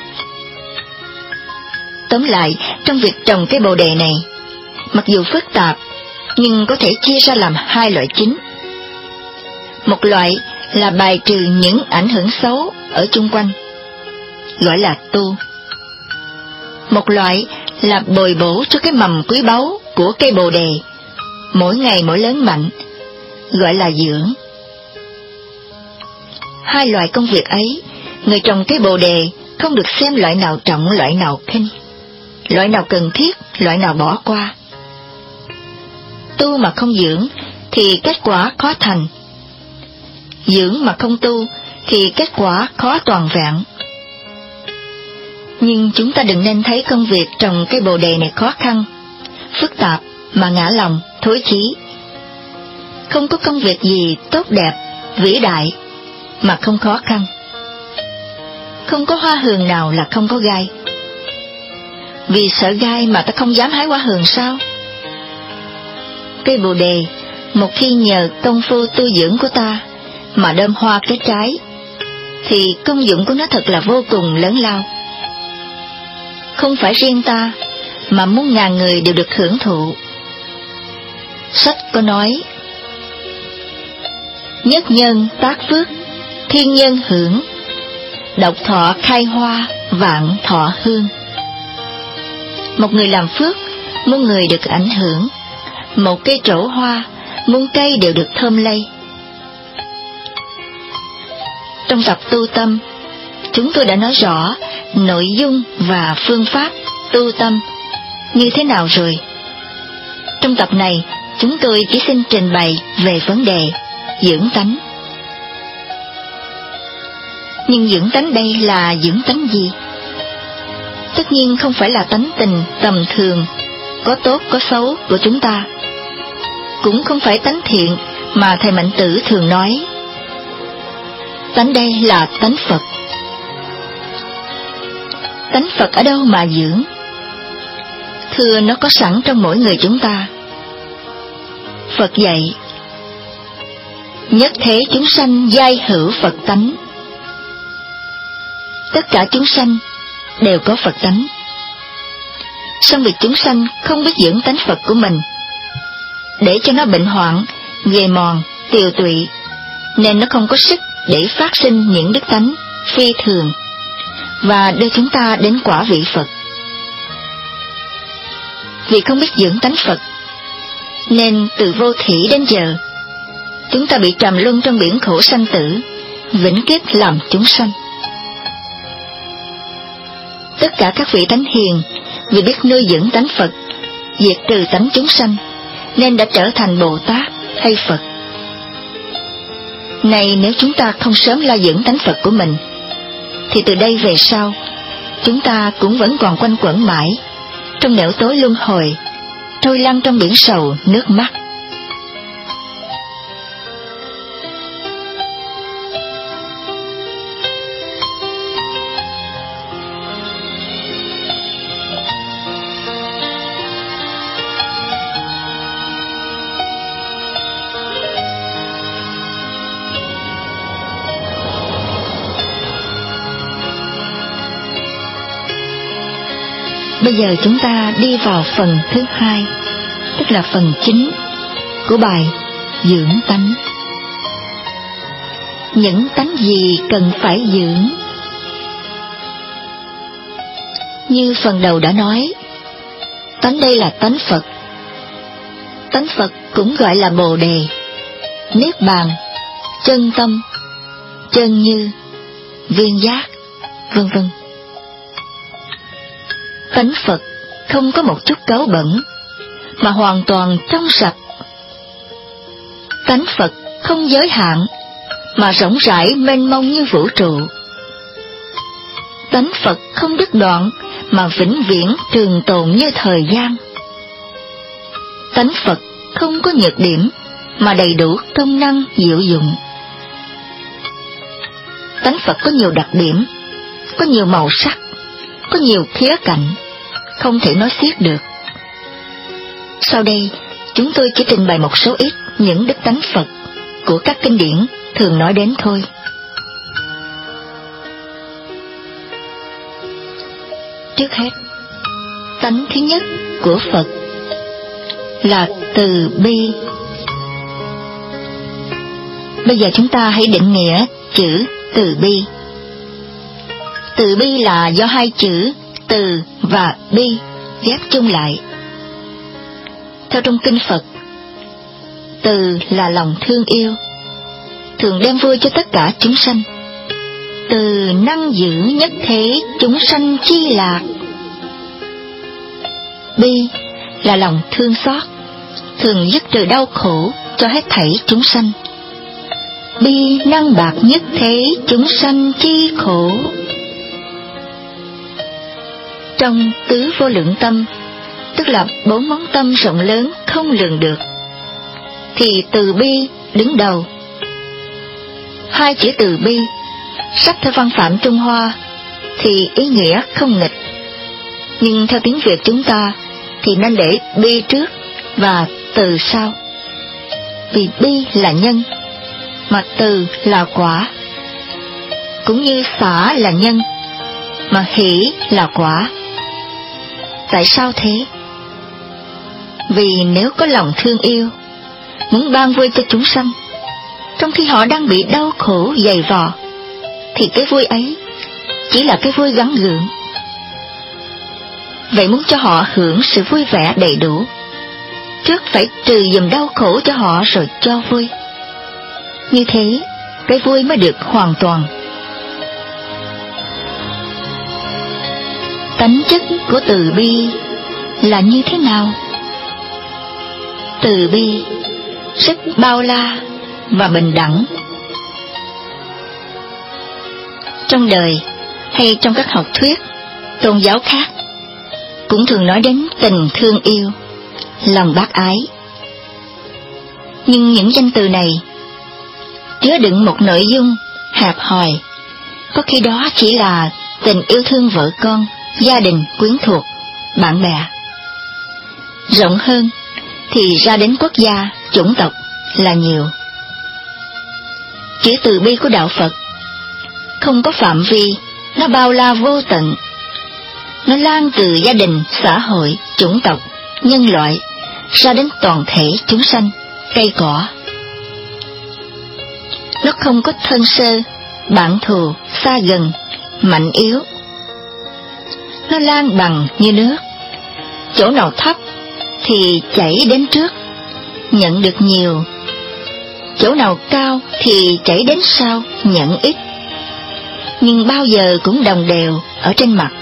[SPEAKER 1] Tóm lại, trong việc trồng cái bồ đề này, mặc dù phức tạp, nhưng có thể chia ra làm hai loại chính. Một loại là bài trừ những ảnh hưởng xấu ở chung quanh, gọi là tu. Một loại là bồi bổ cho cái mầm quý báu của cây bồ đề, mỗi ngày mỗi lớn mạnh, gọi là dưỡng. Hai loại công việc ấy, người trồng cây bồ đề không được xem loại nào trọng, loại nào khinh, loại nào cần thiết, loại nào bỏ qua. Tu mà không dưỡng thì kết quả khó thành, dưỡng mà không tu thì kết quả khó toàn vẹn. Nhưng chúng ta đừng nên thấy công việc trồng cây bồ đề này khó khăn, phức tạp mà ngã lòng, thối chí. Không có công việc gì tốt đẹp, vĩ đại mà không khó khăn. Không có hoa hường nào là không có gai. Vì sợ gai mà ta không dám hái hoa hường sao? Cây bồ đề, một khi nhờ công phu tu dưỡng của ta mà đơm hoa kết trái, thì công dụng của nó thật là vô cùng lớn lao. Không phải riêng ta, mà muôn ngàn người đều được hưởng thụ. Sách có nói: nhất nhân tác phước, thiên nhân hưởng, độc thọ khai hoa, vạn thọ hương. Một người làm phước, muôn người được ảnh hưởng. Một cây trổ hoa, muôn cây đều được thơm lây. Trong tập tu tâm, chúng tôi đã nói rõ nội dung và phương pháp tu tâm như thế nào rồi. Trong tập này, chúng tôi chỉ xin trình bày về vấn đề dưỡng tánh. Nhưng dưỡng tánh đây là dưỡng tánh gì? Tất nhiên không phải là tánh tình tầm thường, có tốt có xấu của chúng ta. Cũng không phải tánh thiện mà thầy Mạnh Tử thường nói. Tánh đây là tánh Phật. Tánh Phật ở đâu mà dưỡng? Thưa, nó có sẵn trong mỗi người chúng ta. Phật dạy, nhất thế chúng sanh giai hữu Phật tánh. Tất cả chúng sanh đều có Phật tánh. Song việc chúng sanh không biết dưỡng tánh Phật của mình, để cho nó bệnh hoạn, ghề mòn, tiều tụy, nên nó không có sức để phát sinh những đức tánh phi thường và đưa chúng ta đến quả vị Phật. Vì không biết dưỡng tánh Phật, nên từ vô thỉ đến giờ, chúng ta bị trầm luân trong biển khổ sanh tử, vĩnh kiếp làm chúng sanh. Tất cả các vị thánh hiền vì biết nuôi dưỡng tánh Phật, diệt trừ tánh chúng sanh, nên đã trở thành Bồ Tát hay Phật. Này, nếu chúng ta không sớm lo dưỡng tánh Phật của mình, thì từ đây về sau, chúng ta cũng vẫn còn quanh quẩn mãi trong nẻo tối luân hồi, trôi lăn trong biển sầu nước mắt. Bây giờ chúng ta đi vào phần thứ hai, tức là phần chính của bài dưỡng tánh. Những tánh gì cần phải dưỡng? Như phần đầu đã nói, tánh đây là tánh Phật. Tánh Phật cũng gọi là Bồ Đề, Niết Bàn, chân tâm, chân như, viên giác, vân vân. Tánh Phật không có một chút cáu bẩn, mà hoàn toàn trong sạch. Tánh Phật không giới hạn, mà rộng rãi mênh mông như vũ trụ. Tánh Phật không đứt đoạn, mà vĩnh viễn trường tồn như thời gian. Tánh Phật không có nhược điểm, mà đầy đủ công năng diệu dụng. Tánh Phật có nhiều đặc điểm, có nhiều màu sắc, có nhiều khía cạnh, không thể nói xiết được. Sau đây, chúng tôi chỉ trình bày một số ít những đức tánh Phật của các kinh điển thường nói đến thôi. Trước hết, tánh thứ nhất của Phật là từ bi. Bây giờ chúng ta hãy định nghĩa chữ từ bi. Từ bi là do hai chữ từ và bi ghép chung lại. Theo trong kinh Phật, từ là lòng thương yêu, thường đem vui cho tất cả chúng sanh. Từ năng giữ nhất thế chúng sanh chi lạc. Bi là lòng thương xót, thường dứt trừ đau khổ cho hết thảy chúng sanh. Bi năng bạc nhất thế chúng sanh chi khổ. Trong tứ vô lượng tâm, tức là bốn món tâm rộng lớn không lường được, thì từ bi đứng đầu. Hai chữ từ bi, sách theo văn phạm Trung Hoa thì ý nghĩa không nghịch, nhưng theo tiếng Việt chúng ta thì nên để bi trước và từ sau. Vì bi là nhân, mà từ là quả. Cũng như xả là nhân, mà hỷ là quả. Tại sao thế? Vì nếu có lòng thương yêu, muốn ban vui cho chúng sanh, trong khi họ đang bị đau khổ dày vò, thì cái vui ấy chỉ là cái vui gắn gượng. vậy muốn cho họ hưởng sự vui vẻ đầy đủ, trước phải trừ dùm đau khổ cho họ rồi cho vui. Như thế, cái vui mới được hoàn toàn. Tánh chất của từ bi là như thế nào? Từ bi rất bao la và bình đẳng. Trong đời hay trong các học thuyết tôn giáo khác cũng thường nói đến tình thương yêu, lòng bác ái. Nhưng những danh từ này chứa đựng một nội dung hẹp hòi, có khi đó chỉ là tình yêu thương vợ con, gia đình, quyến thuộc, bạn bè. Rộng hơn thì ra đến quốc gia, chủng tộc là nhiều. Chữ từ bi của đạo Phật không có phạm vi, nó bao la vô tận. Nó lan từ gia đình, xã hội, chủng tộc, nhân loại, ra đến toàn thể chúng sanh, cây cỏ. Nó không có thân sơ, bạn thù, xa gần, mạnh yếu. Nó lan bằng như nước, chỗ nào thấp thì chảy đến trước, nhận được nhiều. Chỗ nào cao thì chảy đến sau, nhận ít. Nhưng bao giờ cũng đồng đều ở trên mặt.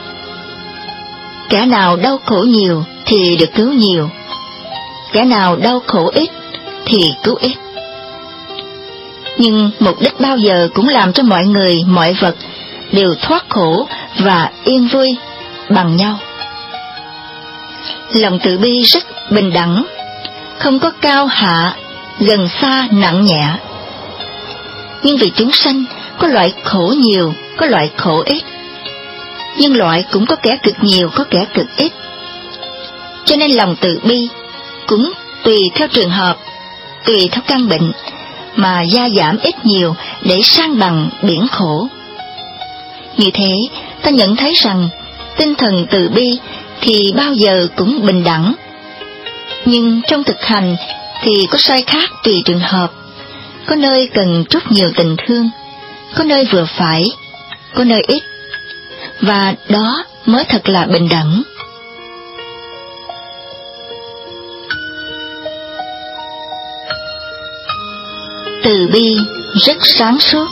[SPEAKER 1] Kẻ nào đau khổ nhiều thì được cứu nhiều, kẻ nào đau khổ ít thì cứu ít. Nhưng mục đích bao giờ cũng làm cho mọi người, mọi vật đều thoát khổ và yên vui bằng nhau. Lòng từ bi rất bình đẳng, không có cao hạ, gần xa, nặng nhẹ. Nhưng vì chúng sanh có loại khổ nhiều, có loại khổ ít. Nhưng loại cũng có kẻ cực nhiều, có kẻ cực ít. Cho nên lòng từ bi cũng tùy theo trường hợp, tùy theo căn bệnh mà gia giảm ít nhiều để san bằng biển khổ. Như thế, ta nhận thấy rằng tinh thần từ bi thì bao giờ cũng bình đẳng. Nhưng trong thực hành thì có sai khác tùy trường hợp. Có nơi cần chút nhiều tình thương, có nơi vừa phải, có nơi ít. Và đó mới thật là bình đẳng. Từ bi rất sáng suốt.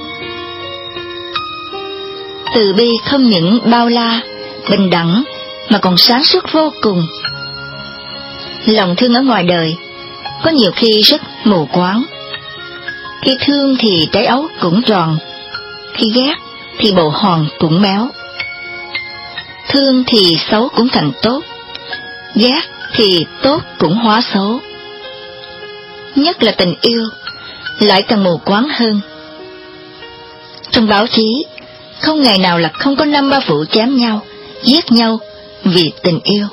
[SPEAKER 1] Từ bi không những bao la, bình đẳng mà còn sáng suốt vô cùng. Lòng thương ở ngoài đời có nhiều khi rất mù quáng. Khi thương thì trái ấu cũng tròn, khi ghét thì bầu hòn cũng méo. Thương thì xấu cũng thành tốt, ghét thì tốt cũng hóa xấu. Nhất là tình yêu lại càng mù quáng hơn. Trong báo chí không ngày nào là không có năm ba vụ chém nhau, giết nhau vì tình yêu.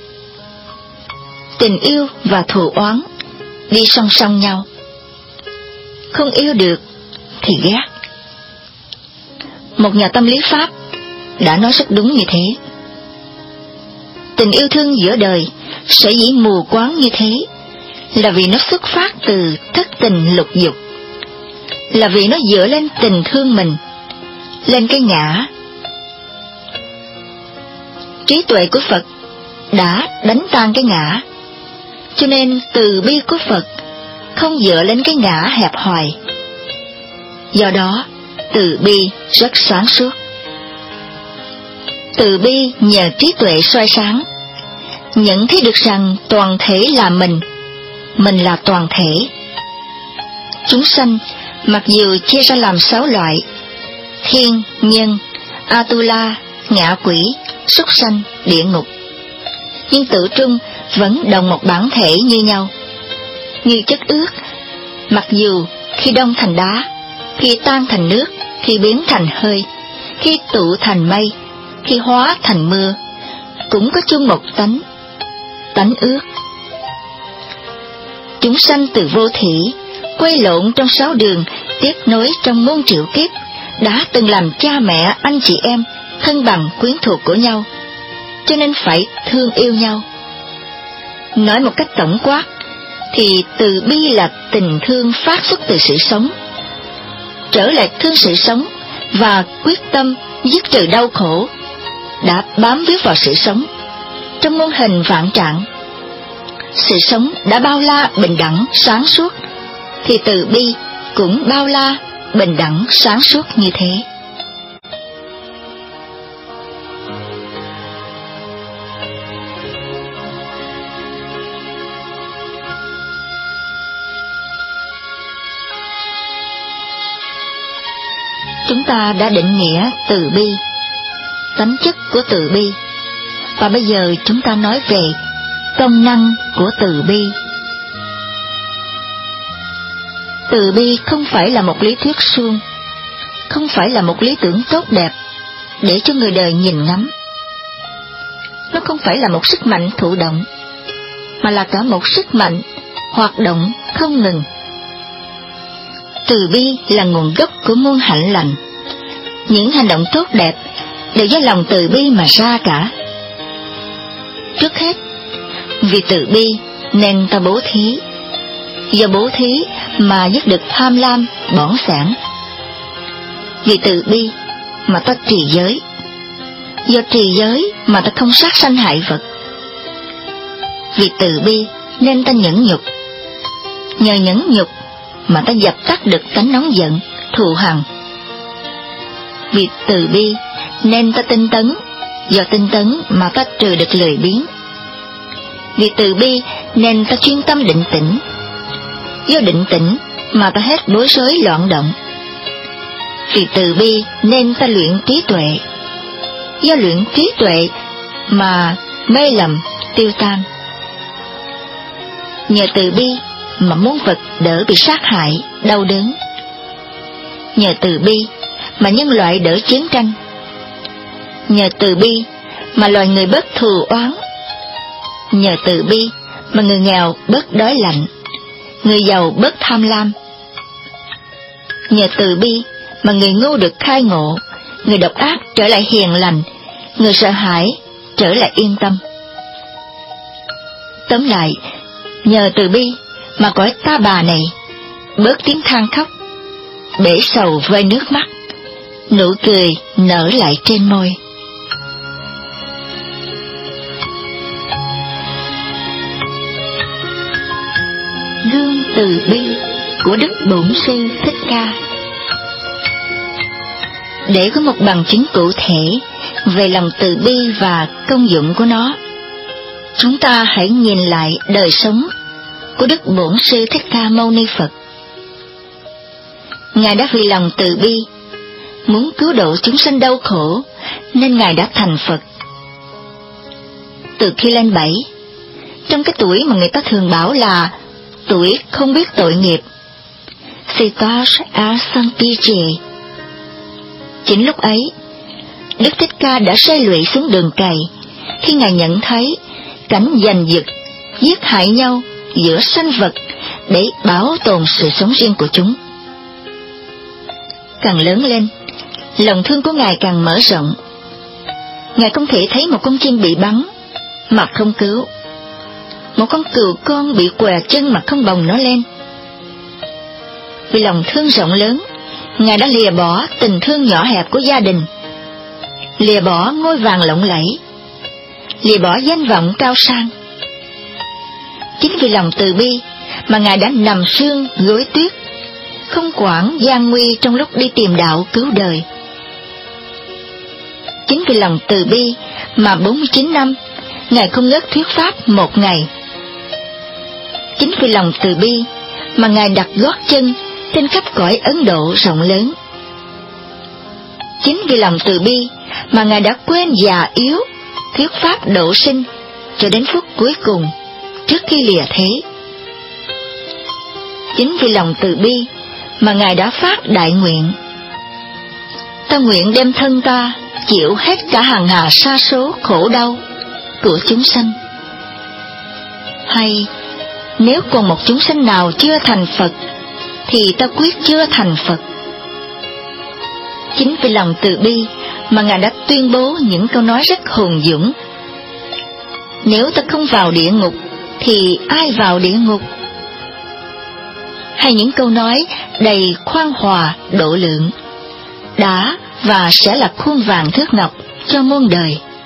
[SPEAKER 1] Tình yêu và thù oán đi song song nhau. Không yêu được thì ghét. Một nhà tâm lý Pháp đã nói rất đúng như thế. Tình yêu thương giữa đời sở dĩ mù quáng như thế là vì nó xuất phát từ thất tình lục dục, là vì nó dựa lên tình thương mình, lên cái ngã. Trí tuệ của Phật đã đánh tan cái ngã, cho nên từ bi của Phật không dựa lên cái ngã hẹp hòi. Do đó, từ bi rất sáng suốt. Từ bi nhờ trí tuệ soi sáng, nhận thấy được rằng toàn thể là mình, mình là toàn thể. Chúng sanh mặc dù chia ra làm sáu loại: thiên, nhân, Atula, ngạ quỷ, súc sanh, địa ngục, nhưng tự trung vẫn đồng một bản thể như nhau. Như chất ướt, mặc dù khi đông thành đá, khi tan thành nước, khi biến thành hơi, khi tụ thành mây, khi hóa thành mưa, cũng có chung một tánh, tánh ướt. Chúng sanh từ vô thủy, quay lộn trong sáu đường, tiếp nối trong muôn triệu kiếp, đã từng làm cha mẹ, anh chị em, thân bằng quyến thuộc của nhau, cho nên phải thương yêu nhau. Nói một cách tổng quát, thì từ bi là tình thương phát xuất từ sự sống, trở lại thương sự sống và quyết tâm dứt trừ đau khổ. đã bám víu vào sự sống, trong muôn hình vạn trạng. Sự sống đã bao la, bình đẳng, sáng suốt, thì từ bi cũng bao la, bình đẳng, sáng suốt như thế. Chúng ta đã định nghĩa từ bi, tánh chất của từ bi, và bây giờ chúng ta nói về công năng của từ bi. Từ bi không phải là một lý thuyết suông, không phải là một lý tưởng tốt đẹp để cho người đời nhìn ngắm. Nó không phải là một sức mạnh thụ động, mà là cả một sức mạnh hoạt động không ngừng. Từ bi là nguồn gốc của muôn hạnh lành. Những hành động tốt đẹp đều do lòng từ bi mà ra cả. Trước hết, vì từ bi nên ta bố thí. Do bố thí mà dứt được tham lam, bỏng sẻn. Vì từ bi mà ta trì giới. Do trì giới mà ta không sát sanh hại vật. Vì từ bi nên ta nhẫn nhục. Nhờ nhẫn nhục mà ta dập tắt được tánh nóng giận, thù hằn. Vì từ bi nên ta tinh tấn. Do tinh tấn mà ta trừ được lười biếng. Vì từ bi nên ta chuyên tâm định tĩnh. Do định tĩnh mà ta hết bối rối loạn động. Vì từ bi nên ta luyện trí tuệ. Do luyện trí tuệ mà mê lầm tiêu tan. Nhờ từ bi mà muôn vật đỡ bị sát hại, đau đớn. Nhờ từ bi mà nhân loại đỡ chiến tranh. Nhờ từ bi mà loài người bớt thù oán. Nhờ từ bi mà người nghèo bớt đói lạnh, người giàu bớt tham lam. Nhờ từ bi mà người ngu được khai ngộ, người độc ác trở lại hiền lành, người sợ hãi trở lại yên tâm. Tóm lại, nhờ từ bi mà cõi ta bà này bớt tiếng than khóc, bể sầu vơi nước mắt, nụ cười nở lại trên môi. Gương từ bi của Đức Bổn Sư Thích Ca. Để có một bằng chứng cụ thể về lòng từ bi và công dụng của nó, chúng ta hãy nhìn lại đời sống của Đức Bổn Sư Thích Ca Mâu Ni Phật. Ngài đã vì lòng từ bi, muốn cứu độ chúng sanh đau khổ, nên Ngài đã thành Phật. Từ khi lên bảy, trong cái tuổi mà người ta thường bảo là tuổi không biết tội nghiệp, Siddhartha Asampiche. Chính lúc ấy, Đức Thích Ca đã rơi lụy xuống đường cày, khi Ngài nhận thấy cảnh giành giật, giết hại nhau giữa sanh vật để bảo tồn sự sống riêng của chúng. Càng lớn lên, lòng thương của Ngài càng mở rộng. Ngài không thể thấy một con chim bị bắn mà không cứu, một con cừu con bị què chân mà không bồng nó lên. Vì lòng thương rộng lớn, Ngài đã lìa bỏ tình thương nhỏ hẹp của gia đình, lìa bỏ ngôi vàng lộng lẫy, lìa bỏ danh vọng cao sang. Chính vì lòng từ bi mà Ngài đã nằm sương gối tuyết, không quản gian nguy trong lúc đi tìm đạo cứu đời. Chính vì lòng từ bi mà bốn mươi chín năm Ngài không ngớt thuyết pháp một ngày. Chính vì lòng từ bi mà Ngài đặt gót chân trên khắp cõi Ấn Độ rộng lớn. Chính vì lòng từ bi mà Ngài đã quên già yếu, thuyết pháp độ sinh cho đến phút cuối cùng trước khi lìa thế. Chính vì lòng từ bi mà Ngài đã phát đại nguyện: ta nguyện đem thân ta chịu hết cả hàng hà sa số khổ đau của chúng sanh. Hay nếu còn một chúng sanh nào chưa thành Phật, thì ta quyết chưa thành Phật. Chính vì lòng từ bi mà Ngài đã tuyên bố những câu nói rất hùng dũng: nếu ta không vào địa ngục, thì ai vào địa ngục? Hay những câu nói đầy khoan hòa độ lượng: đã và sẽ là khuôn vàng thước ngọc cho muôn đời.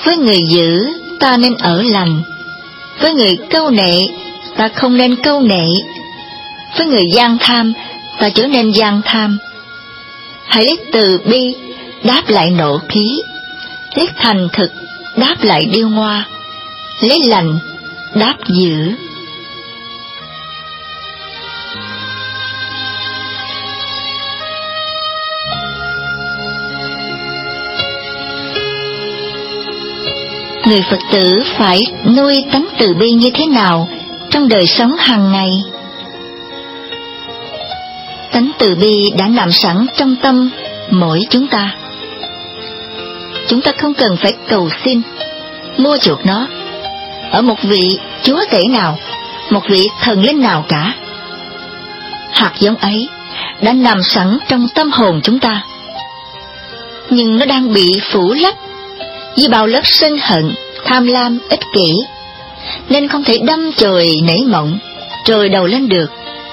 [SPEAKER 1] Với người dữ, ta nên ở lành. Với người câu nệ, ta không nên câu nệ. Với người gian tham, ta trở nên gian tham. Hãy lấy từ bi đáp lại nộ khí, lấy thành thực đáp lại điêu ngoa, lấy lành đáp dữ. Người Phật tử phải nuôi tánh từ bi như thế nào trong đời sống hàng ngày? Tánh từ bi đã nằm sẵn trong tâm mỗi chúng ta. Chúng ta không cần phải cầu xin, mua chuộc nó ở một vị chúa tể nào, một vị thần linh nào cả. Hạt giống ấy đã nằm sẵn trong tâm hồn chúng ta, nhưng nó đang bị phủ lấp với bao lớp sân hận, tham lam, ích kỷ, nên không thể đâm chồi nảy mộng, trồi đầu lên được.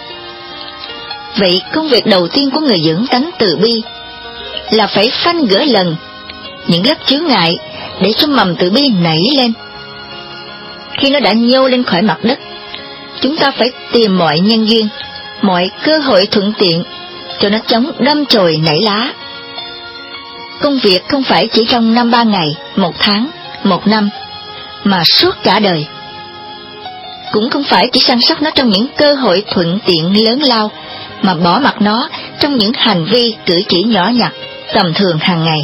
[SPEAKER 1] Vậy công việc đầu tiên của người dưỡng tánh từ bi là phải phanh gỡ lần những lớp chướng ngại để cho mầm từ bi nảy lên. Khi nó đã nhô lên khỏi mặt đất, chúng ta phải tìm mọi nhân duyên, mọi cơ hội thuận tiện cho nó chống đâm chồi nảy lá. Công việc không phải chỉ trong năm ba ngày, một tháng, một năm, mà suốt cả đời. Cũng không phải chỉ săn sóc nó trong những cơ hội thuận tiện lớn lao, mà bỏ mặc nó trong những hành vi cử chỉ nhỏ nhặt, tầm thường hàng ngày.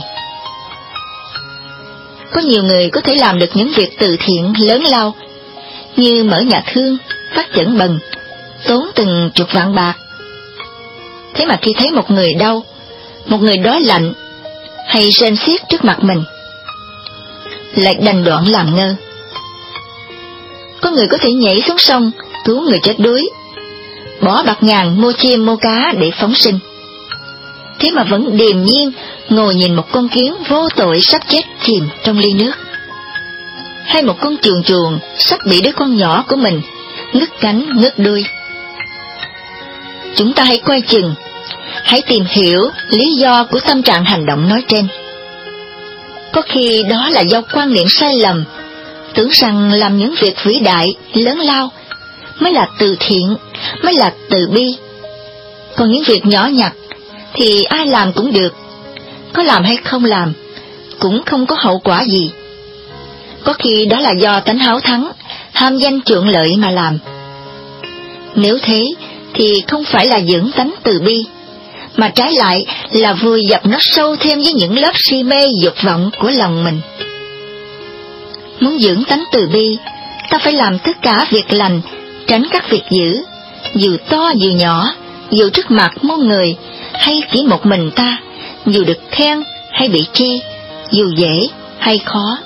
[SPEAKER 1] Có nhiều người có thể làm được những việc từ thiện lớn lao, như mở nhà thương, phát chẩn bần, tốn từng chục vạn bạc. Thế mà khi thấy một người đau, một người đói lạnh, hay rên xiết trước mặt mình, lại đành đoạn làm ngơ. Có người có thể nhảy xuống sông cứu người chết đuối, bỏ bạc ngàn mua chim mua cá để phóng sinh, thế mà vẫn điềm nhiên ngồi nhìn một con kiến vô tội sắp chết chìm trong ly nước, hay một con chuồn chuồn sắp bị đứa con nhỏ của mình ngứt cánh ngứt đuôi. Chúng ta hãy quay chừng, hãy tìm hiểu lý do của tâm trạng hành động nói trên. Có khi đó là do quan niệm sai lầm, tưởng rằng làm những việc vĩ đại, lớn lao mới là từ thiện, mới là từ bi. Còn những việc nhỏ nhặt thì ai làm cũng được, có làm hay không làm cũng không có hậu quả gì. Có khi đó là do tánh háo thắng, ham danh chuộng lợi mà làm. Nếu thế thì không phải là dưỡng tánh từ bi, mà trái lại là vùi dập nó sâu thêm với những lớp si mê dục vọng của lòng mình. Muốn dưỡng tánh từ bi, ta phải làm tất cả việc lành, tránh các việc dữ, dù to dù nhỏ, dù trước mặt muôn người, hay chỉ một mình ta, dù được khen hay bị chê, dù dễ hay khó.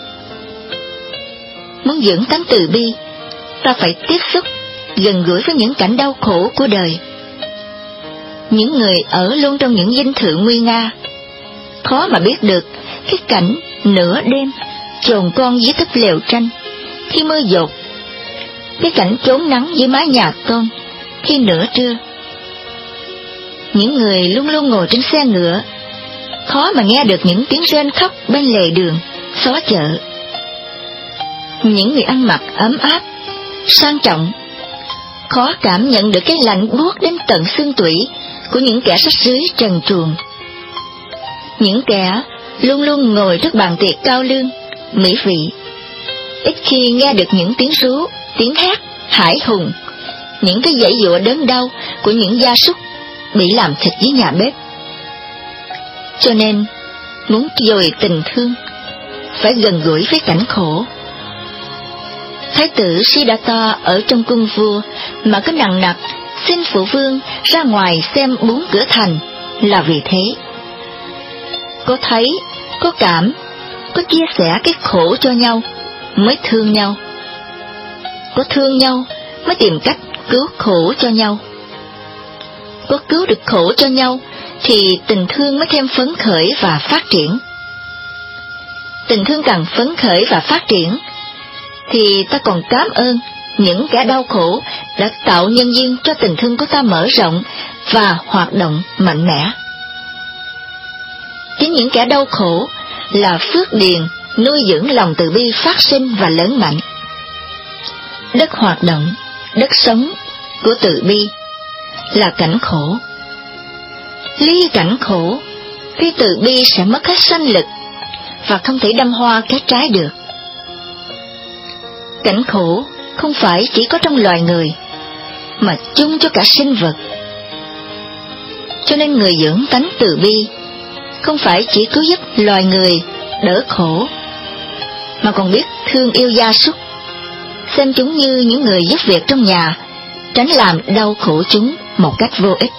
[SPEAKER 1] Muốn dưỡng tánh từ bi, ta phải tiếp xúc, gần gũi với những cảnh đau khổ của đời. Những người ở luôn trong những dinh thự nguy nga, khó mà biết được cái cảnh nửa đêm chồn con dưới túp lều tranh khi mưa dột, cái cảnh trốn nắng dưới mái nhà tôn khi nửa trưa. Những người luôn luôn ngồi trên xe ngựa, khó mà nghe được những tiếng rên khóc bên lề đường, xó chợ. Những người ăn mặc ấm áp, sang trọng, khó cảm nhận được cái lạnh buốt đến tận xương tủy của những kẻ rách rưới trần truồng. Những kẻ luôn luôn ngồi trước bàn tiệc cao lương, mỹ vị, ít khi nghe được những tiếng rú, tiếng hét hãi hùng, những cái giãy giụa đớn đau của những gia súc bị làm thịt dưới nhà bếp. Cho nên, muốn dồi tình thương, phải gần gũi với cảnh khổ. Thái tử Siddhartha ở trong cung vua mà cứ nằng nặc xin phụ vương ra ngoài xem bốn cửa thành là vì thế. Có thấy, có cảm, có chia sẻ cái khổ cho nhau mới thương nhau. Có thương nhau mới tìm cách cứu khổ cho nhau. Có cứu được khổ cho nhau thì tình thương mới thêm phấn khởi và phát triển. Tình thương càng phấn khởi và phát triển thì ta còn cảm ơn những kẻ đau khổ đã tạo nhân duyên cho tình thương của ta mở rộng và hoạt động mạnh mẽ. Chính những kẻ đau khổ là phước điền nuôi dưỡng lòng từ bi phát sinh và lớn mạnh. Đất hoạt động, đất sống của từ bi là cảnh khổ. Ly cảnh khổ thì từ bi sẽ mất hết sanh lực và không thể đâm hoa kết trái được. Cảnh khổ không phải chỉ có trong loài người, mà chung cho cả sinh vật. Cho nên người dưỡng tánh từ bi không phải chỉ cứu giúp loài người đỡ khổ, mà còn biết thương yêu gia súc, xem chúng như những người giúp việc trong nhà, tránh làm đau khổ chúng một cách vô ích.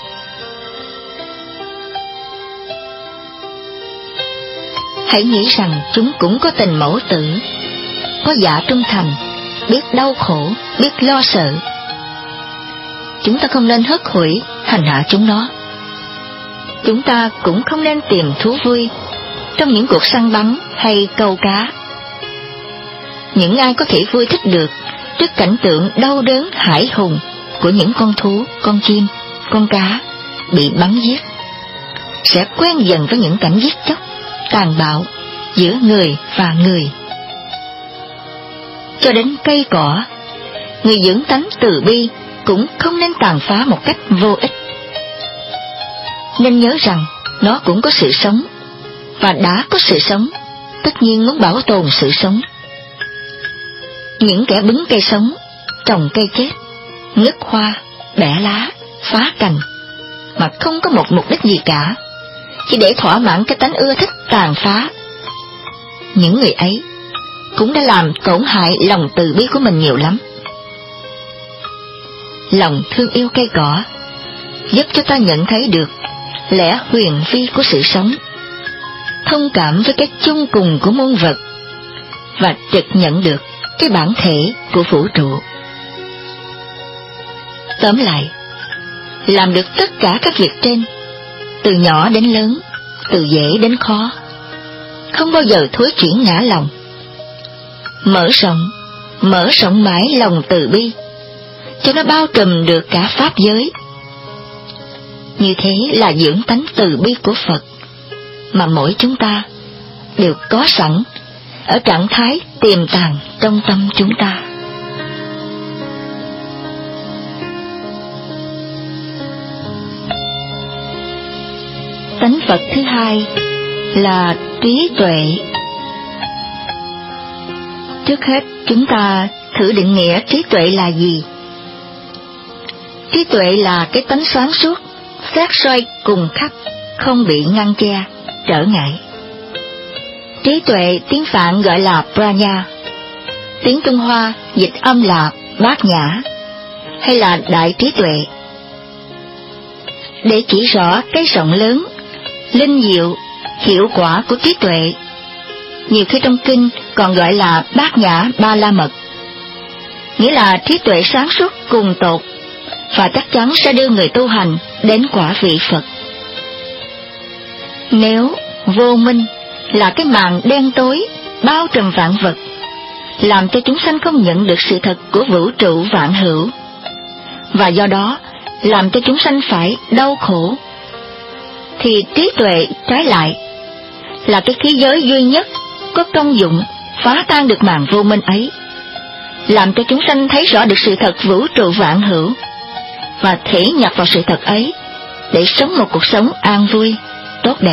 [SPEAKER 1] Hãy nghĩ rằng chúng cũng có tình mẫu tử, có dạ trung thành, biết đau khổ, biết lo sợ. Chúng ta không nên hất hủi hành hạ chúng nó. Chúng ta cũng không nên tìm thú vui trong những cuộc săn bắn hay câu cá. Những ai có thể vui thích được trước cảnh tượng đau đớn hãi hùng của những con thú, con chim, con cá bị bắn giết, sẽ quen dần với những cảnh giết chóc tàn bạo giữa người và người. Cho đến cây cỏ, người dưỡng tánh từ bi cũng không nên tàn phá một cách vô ích. Nên nhớ rằng nó cũng có sự sống, và đã có sự sống, tất nhiên muốn bảo tồn sự sống. Những kẻ bứng cây sống, trồng cây chết, ngứt hoa, bẻ lá, phá cành, mà không có một mục đích gì cả, chỉ để thỏa mãn cái tánh ưa thích tàn phá. Những người ấy cũng đã làm tổn hại lòng từ bi của mình nhiều lắm. Lòng thương yêu cây cỏ giúp cho ta nhận thấy được lẽ huyền vi của sự sống, thông cảm với cái chung cùng của muôn vật, và trực nhận được cái bản thể của vũ trụ. Tóm lại, làm được tất cả các việc trên, từ nhỏ đến lớn, từ dễ đến khó, không bao giờ thối chuyển ngã lòng. Mở rộng, mở rộng mãi lòng từ bi, cho nó bao trùm được cả pháp giới. Như thế là dưỡng tánh từ bi của Phật, mà mỗi chúng ta đều có sẵn ở trạng thái tiềm tàng trong tâm chúng ta. Tánh Phật thứ hai là trí tuệ. Trước hết, chúng ta thử định nghĩa trí tuệ là gì. Trí tuệ là cái tánh sáng suốt, xét soi cùng khắp, không bị ngăn che, trở ngại. Trí tuệ tiếng Phạn gọi là Prajna, tiếng Trung Hoa dịch âm là bát nhã, hay là đại trí tuệ. Để chỉ rõ cái rộng lớn, linh diệu, hiệu quả của trí tuệ, nhiều khi trong kinh còn gọi là bát nhã ba la mật, nghĩa là trí tuệ sáng suốt cùng tột, và chắc chắn sẽ đưa người tu hành đến quả vị Phật. Nếu vô minh là cái màn đen tối bao trùm vạn vật, làm cho chúng sanh không nhận được sự thật của vũ trụ vạn hữu, và do đó làm cho chúng sanh phải đau khổ, thì trí tuệ trái lại là cái khí giới duy nhất có công dụng phá tan được màn vô minh ấy, làm cho chúng sanh thấy rõ được sự thật vũ trụ vạn hữu, và thể nhập vào sự thật ấy để sống một cuộc sống an vui, tốt đẹp.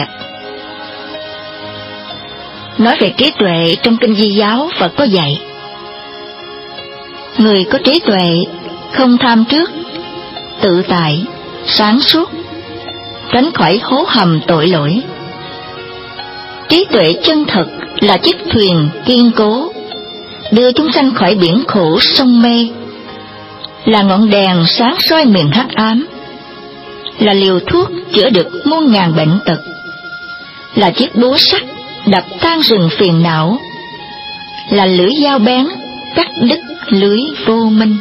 [SPEAKER 1] Nói về trí tuệ, trong kinh Di giáo Phật có dạy: người có trí tuệ không tham trước, tự tại, sáng suốt, tránh khỏi hố hầm tội lỗi. Trí tuệ chân thật là chiếc thuyền kiên cố, đưa chúng sanh khỏi biển khổ sông mê, là ngọn đèn sáng soi miền hắc ám, là liều thuốc chữa được muôn ngàn bệnh tật, là chiếc búa sắt đập tan rừng phiền não, là lưỡi dao bén cắt đứt lưới vô minh.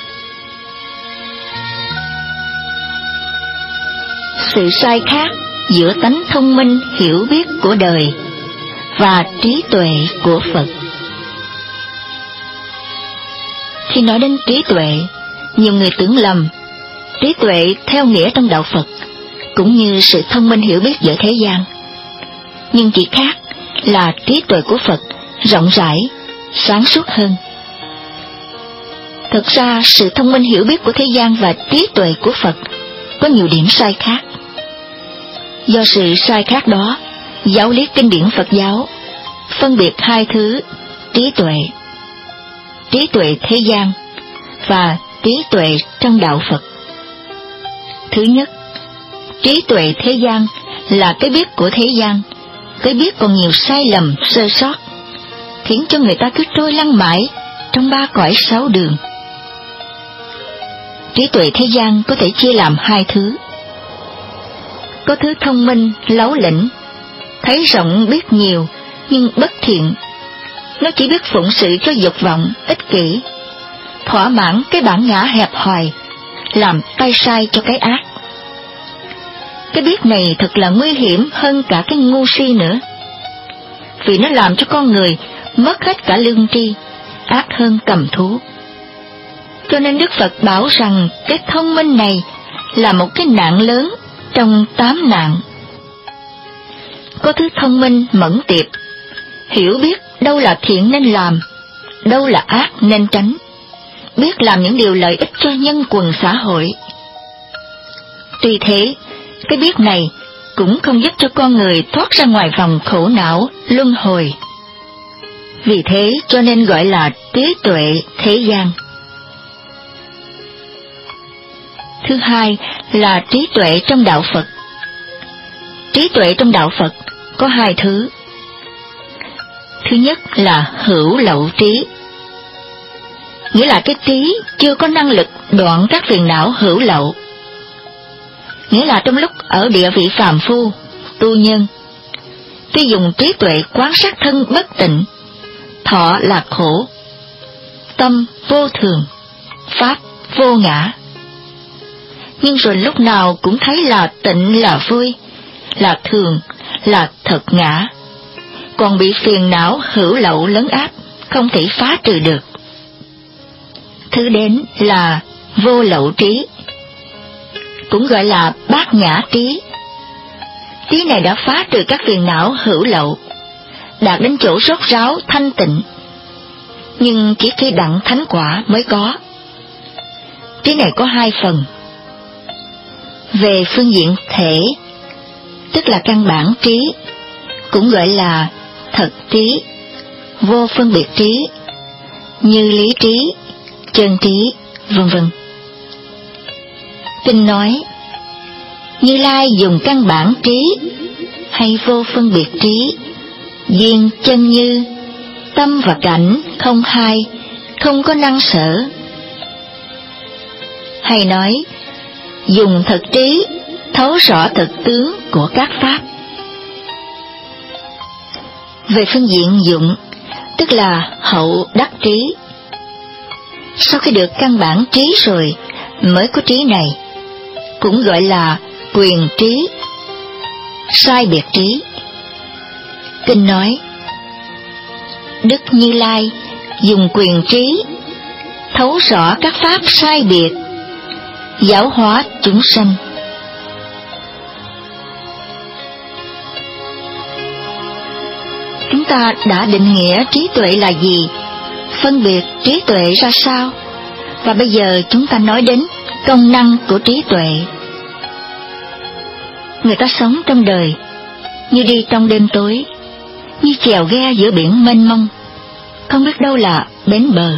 [SPEAKER 1] Sự sai khác giữa tánh thông minh hiểu biết của đời và trí tuệ của Phật. Khi nói đến trí tuệ, nhiều người tưởng lầm trí tuệ theo nghĩa trong đạo Phật cũng như sự thông minh hiểu biết giữa thế gian. Nhưng chỉ khác là trí tuệ của Phật rộng rãi, sáng suốt hơn. Thực ra, sự thông minh hiểu biết của thế gian và trí tuệ của Phật có nhiều điểm sai khác. Do sự sai khác đó, giáo lý kinh điển Phật giáo phân biệt hai thứ trí tuệ, trí tuệ thế gian và trí tuệ trong đạo Phật. Thứ nhất, trí tuệ thế gian là cái biết của thế gian, cái biết còn nhiều sai lầm, sơ sót, khiến cho người ta cứ trôi lăn mãi trong ba cõi sáu đường. Trí tuệ thế gian có thể chia làm hai thứ. Có thứ thông minh, láo lĩnh, thấy rộng biết nhiều, nhưng bất thiện. Nó chỉ biết phụng sự cho dục vọng, ích kỷ, thỏa mãn cái bản ngã hẹp hòi, làm tay sai cho cái ác. Cái biết này thật là nguy hiểm hơn cả cái ngu si nữa, vì nó làm cho con người mất hết cả lương tri, ác hơn cầm thú. Cho nên Đức Phật bảo rằng cái thông minh này là một cái nạn lớn trong tám nạn. Có thứ thông minh mẫn tiệp, hiểu biết đâu là thiện nên làm, đâu là ác nên tránh, biết làm những điều lợi ích cho nhân quần xã hội. Tuy thế, cái biết này cũng không giúp cho con người thoát ra ngoài vòng khổ não, luân hồi. Vì thế cho nên gọi là trí tuệ thế gian. Thứ hai là trí tuệ trong đạo Phật. Trí tuệ trong đạo Phật có hai thứ. Thứ nhất là hữu lậu trí, nghĩa là cái trí chưa có năng lực đoạn các phiền não hữu lậu. Nghĩa là trong lúc ở địa vị phàm phu, tu nhân, tuy dùng trí tuệ quán sát thân bất tịnh, thọ là khổ, tâm vô thường, pháp vô ngã, nhưng rồi lúc nào cũng thấy là tịnh là vui, là thường, là thật ngã, còn bị phiền não hữu lậu lấn áp, không thể phá trừ được. Thứ đến là vô lậu trí, cũng gọi là bát nhã trí. Trí này đã phá trừ các phiền não hữu lậu, đạt đến chỗ rốt ráo thanh tịnh, nhưng chỉ khi đặng thánh quả mới có. Trí này có hai phần. Về phương diện thể, tức là căn bản trí, cũng gọi là thật trí, vô phân biệt trí, như lý trí, chân trí, vân vân. Kinh nói, Như Lai dùng căn bản trí hay vô phân biệt trí, duyên chân như, tâm và cảnh không hai, không có năng sở. Hay nói, dùng thật trí, thấu rõ thực tướng của các pháp. Về phương diện dụng, tức là hậu đắc trí. Sau khi được căn bản trí rồi, mới có trí này, cũng gọi là quyền trí, sai biệt trí. Kinh nói, Đức Như Lai dùng quyền trí, thấu rõ các pháp sai biệt, giáo hóa chúng sanh. Chúng ta đã định nghĩa trí tuệ là gì, phân biệt trí tuệ ra sao, và bây giờ chúng ta nói đến công năng của trí tuệ. Người ta sống trong đời như đi trong đêm tối, như chèo ghe giữa biển mênh mông, không biết đâu là bến bờ.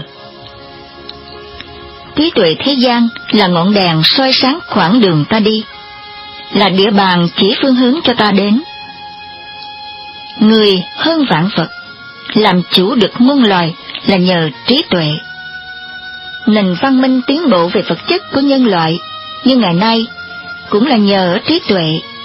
[SPEAKER 1] Trí tuệ thế gian là ngọn đèn soi sáng khoảng đường ta đi, là địa bàn chỉ phương hướng cho ta đến. Người hơn vạn Phật, làm chủ được muôn loài là nhờ trí tuệ. Nền văn minh tiến bộ về vật chất của nhân loại như ngày nay cũng là nhờ trí tuệ.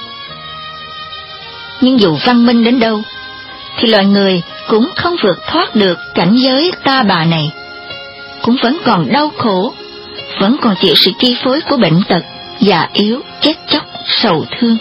[SPEAKER 1] Nhưng dù văn minh đến đâu, thì loài người cũng không vượt thoát được cảnh giới ta bà này, cũng vẫn còn đau khổ, vẫn còn chịu sự chi phối của bệnh tật, già yếu, chết chóc, sầu thương.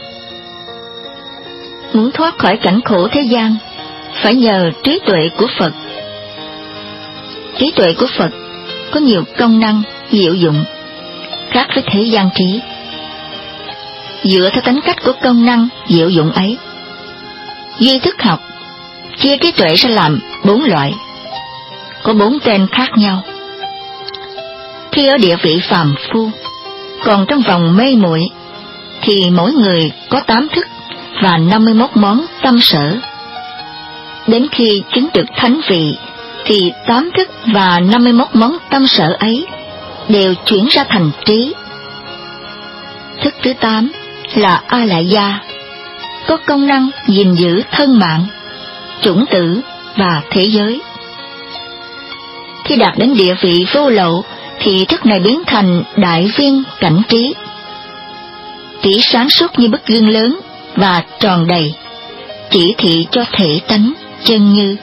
[SPEAKER 1] Muốn thoát khỏi cảnh khổ thế gian, phải nhờ trí tuệ của Phật. Trí tuệ của Phật có nhiều công năng, diệu dụng, khác với thế gian trí. Dựa theo tính cách của công năng, diệu dụng ấy, duy thức học chia trí tuệ ra làm bốn loại, có bốn tên khác nhau. Khi ở địa vị phàm phu, còn trong vòng mê muội, thì mỗi người có tám thức và năm mươi mốt món tâm sở. Đến khi chứng được thánh vị, thì tám thức và năm mươi mốt món tâm sở ấy đều chuyển ra thành trí. Thức thứ tám là A Lại Gia, có công năng gìn giữ thân mạng, chủng tử và thế giới. Khi đạt đến địa vị vô lậu, thì thức này biến thành đại viên cảnh trí. Trí sáng suốt như bức gương lớn và tròn đầy, chỉ thị cho thể tánh chân như.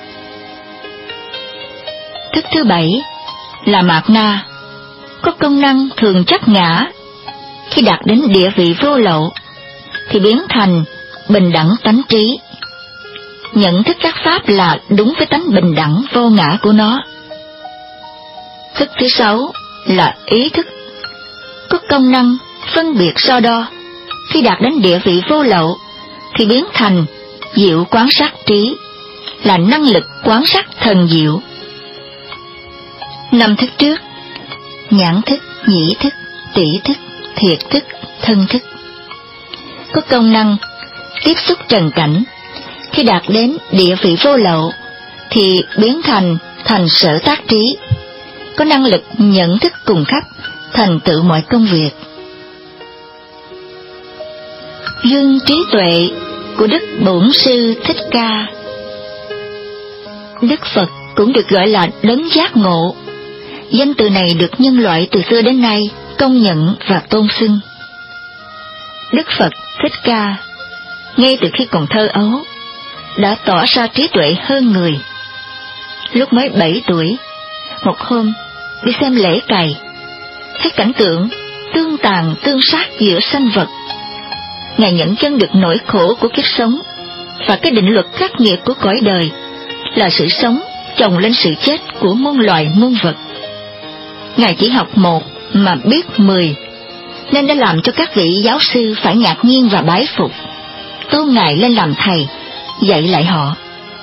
[SPEAKER 1] Thức thứ bảy là Mạt Na, có công năng thường chấp ngã. Khi đạt đến địa vị vô lậu, thì biến thành bình đẳng tánh trí, nhận thức các pháp là đúng với tánh bình đẳng vô ngã của nó. Thức thứ sáu là ý thức, có công năng phân biệt so đo. Khi đạt đến địa vị vô lậu, thì biến thành diệu quán sát trí, là năng lực quán sát thần diệu. Năm thức trước, nhãn thức, nhĩ thức, tỷ thức, thiệt thức, thân thức, có công năng tiếp xúc trần cảnh. Khi đạt đến địa vị vô lậu, thì biến thành thành sở tác trí, có năng lực nhận thức cùng khắp, thành tựu mọi công việc. Gương trí tuệ của Đức Bổn Sư Thích Ca. Đức Phật cũng được gọi là đấng giác ngộ. Danh từ này được nhân loại từ xưa đến nay công nhận và tôn xưng. Đức Phật Thích Ca, ngay từ khi còn thơ ấu, đã tỏ ra trí tuệ hơn người. Lúc mới bảy tuổi, một hôm đi xem lễ cày, thấy cảnh tượng tương tàn tương sát giữa sanh vật. Ngài nhận chân được nỗi khổ của kiếp sống và cái định luật khắc nghiệt của cõi đời là sự sống chồng lên sự chết của muôn loài muôn vật. Ngài chỉ học một mà biết mười, nên đã làm cho các vị giáo sư phải ngạc nhiên và bái phục, tôn Ngài lên làm thầy, dạy lại họ.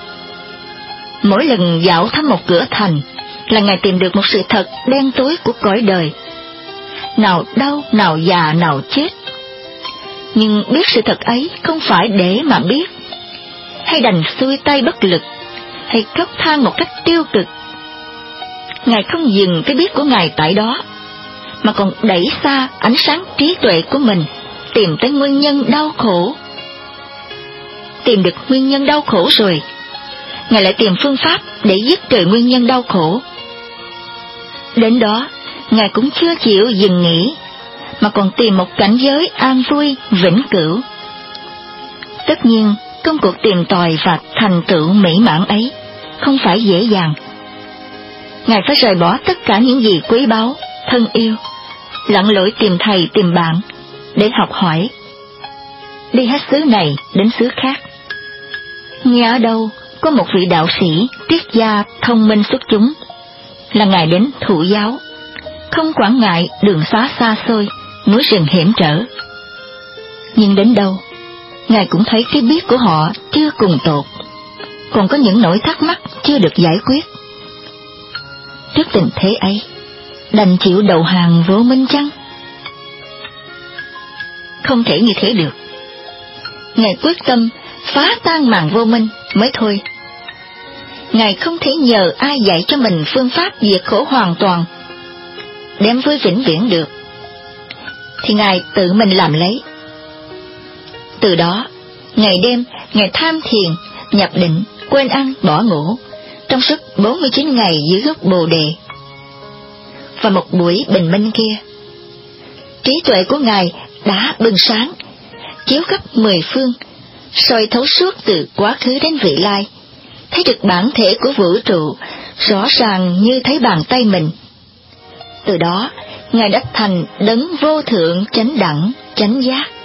[SPEAKER 1] Mỗi lần dạo thăm một cửa thành là Ngài tìm được một sự thật đen tối của cõi đời, nào đau, nào già, nào chết. Nhưng biết sự thật ấy không phải để mà biết, hay đành xuôi tay bất lực, hay khóc than một cách tiêu cực. Ngài không dừng cái biết của Ngài tại đó, mà còn đẩy xa ánh sáng trí tuệ của mình, tìm tới nguyên nhân đau khổ. Tìm được nguyên nhân đau khổ rồi, Ngài lại tìm phương pháp để dứt trừ nguyên nhân đau khổ. Đến đó, Ngài cũng chưa chịu dừng nghỉ, mà còn tìm một cảnh giới an vui vĩnh cửu. Tất nhiên, công cuộc tìm tòi và thành tựu mỹ mãn ấy không phải dễ dàng. Ngài phải rời bỏ tất cả những gì quý báu, thân yêu, lặn lội tìm thầy tìm bạn để học hỏi, đi hết xứ này đến xứ khác. Nghe ở đâu có một vị đạo sĩ triết gia thông minh xuất chúng, là Ngài đến thụ giáo, không quản ngại đường xá xa xôi, núi rừng hiểm trở. Nhưng đến đâu, Ngài cũng thấy cái biết của họ chưa cùng tột, còn có những nỗi thắc mắc chưa được giải quyết. Trước tình thế ấy, đành chịu đầu hàng vô minh chăng? Không thể như thế được. Ngài quyết tâm phá tan màn vô minh mới thôi. Ngài không thể nhờ ai dạy cho mình phương pháp diệt khổ hoàn toàn, đem với vĩnh viễn được, thì Ngài tự mình làm lấy. Từ đó, ngày đêm, Ngài tham thiền, nhập định, quên ăn, bỏ ngủ, trong suốt bốn mươi chín ngày dưới gốc Bồ Đề. Và một buổi bình minh kia, trí tuệ của Ngài đã bừng sáng, chiếu khắp mười phương, soi thấu suốt từ quá khứ đến vị lai, thấy được bản thể của vũ trụ rõ ràng như thấy bàn tay mình. Từ đó, Ngài đã thành đấng vô thượng chánh đẳng, chánh giác.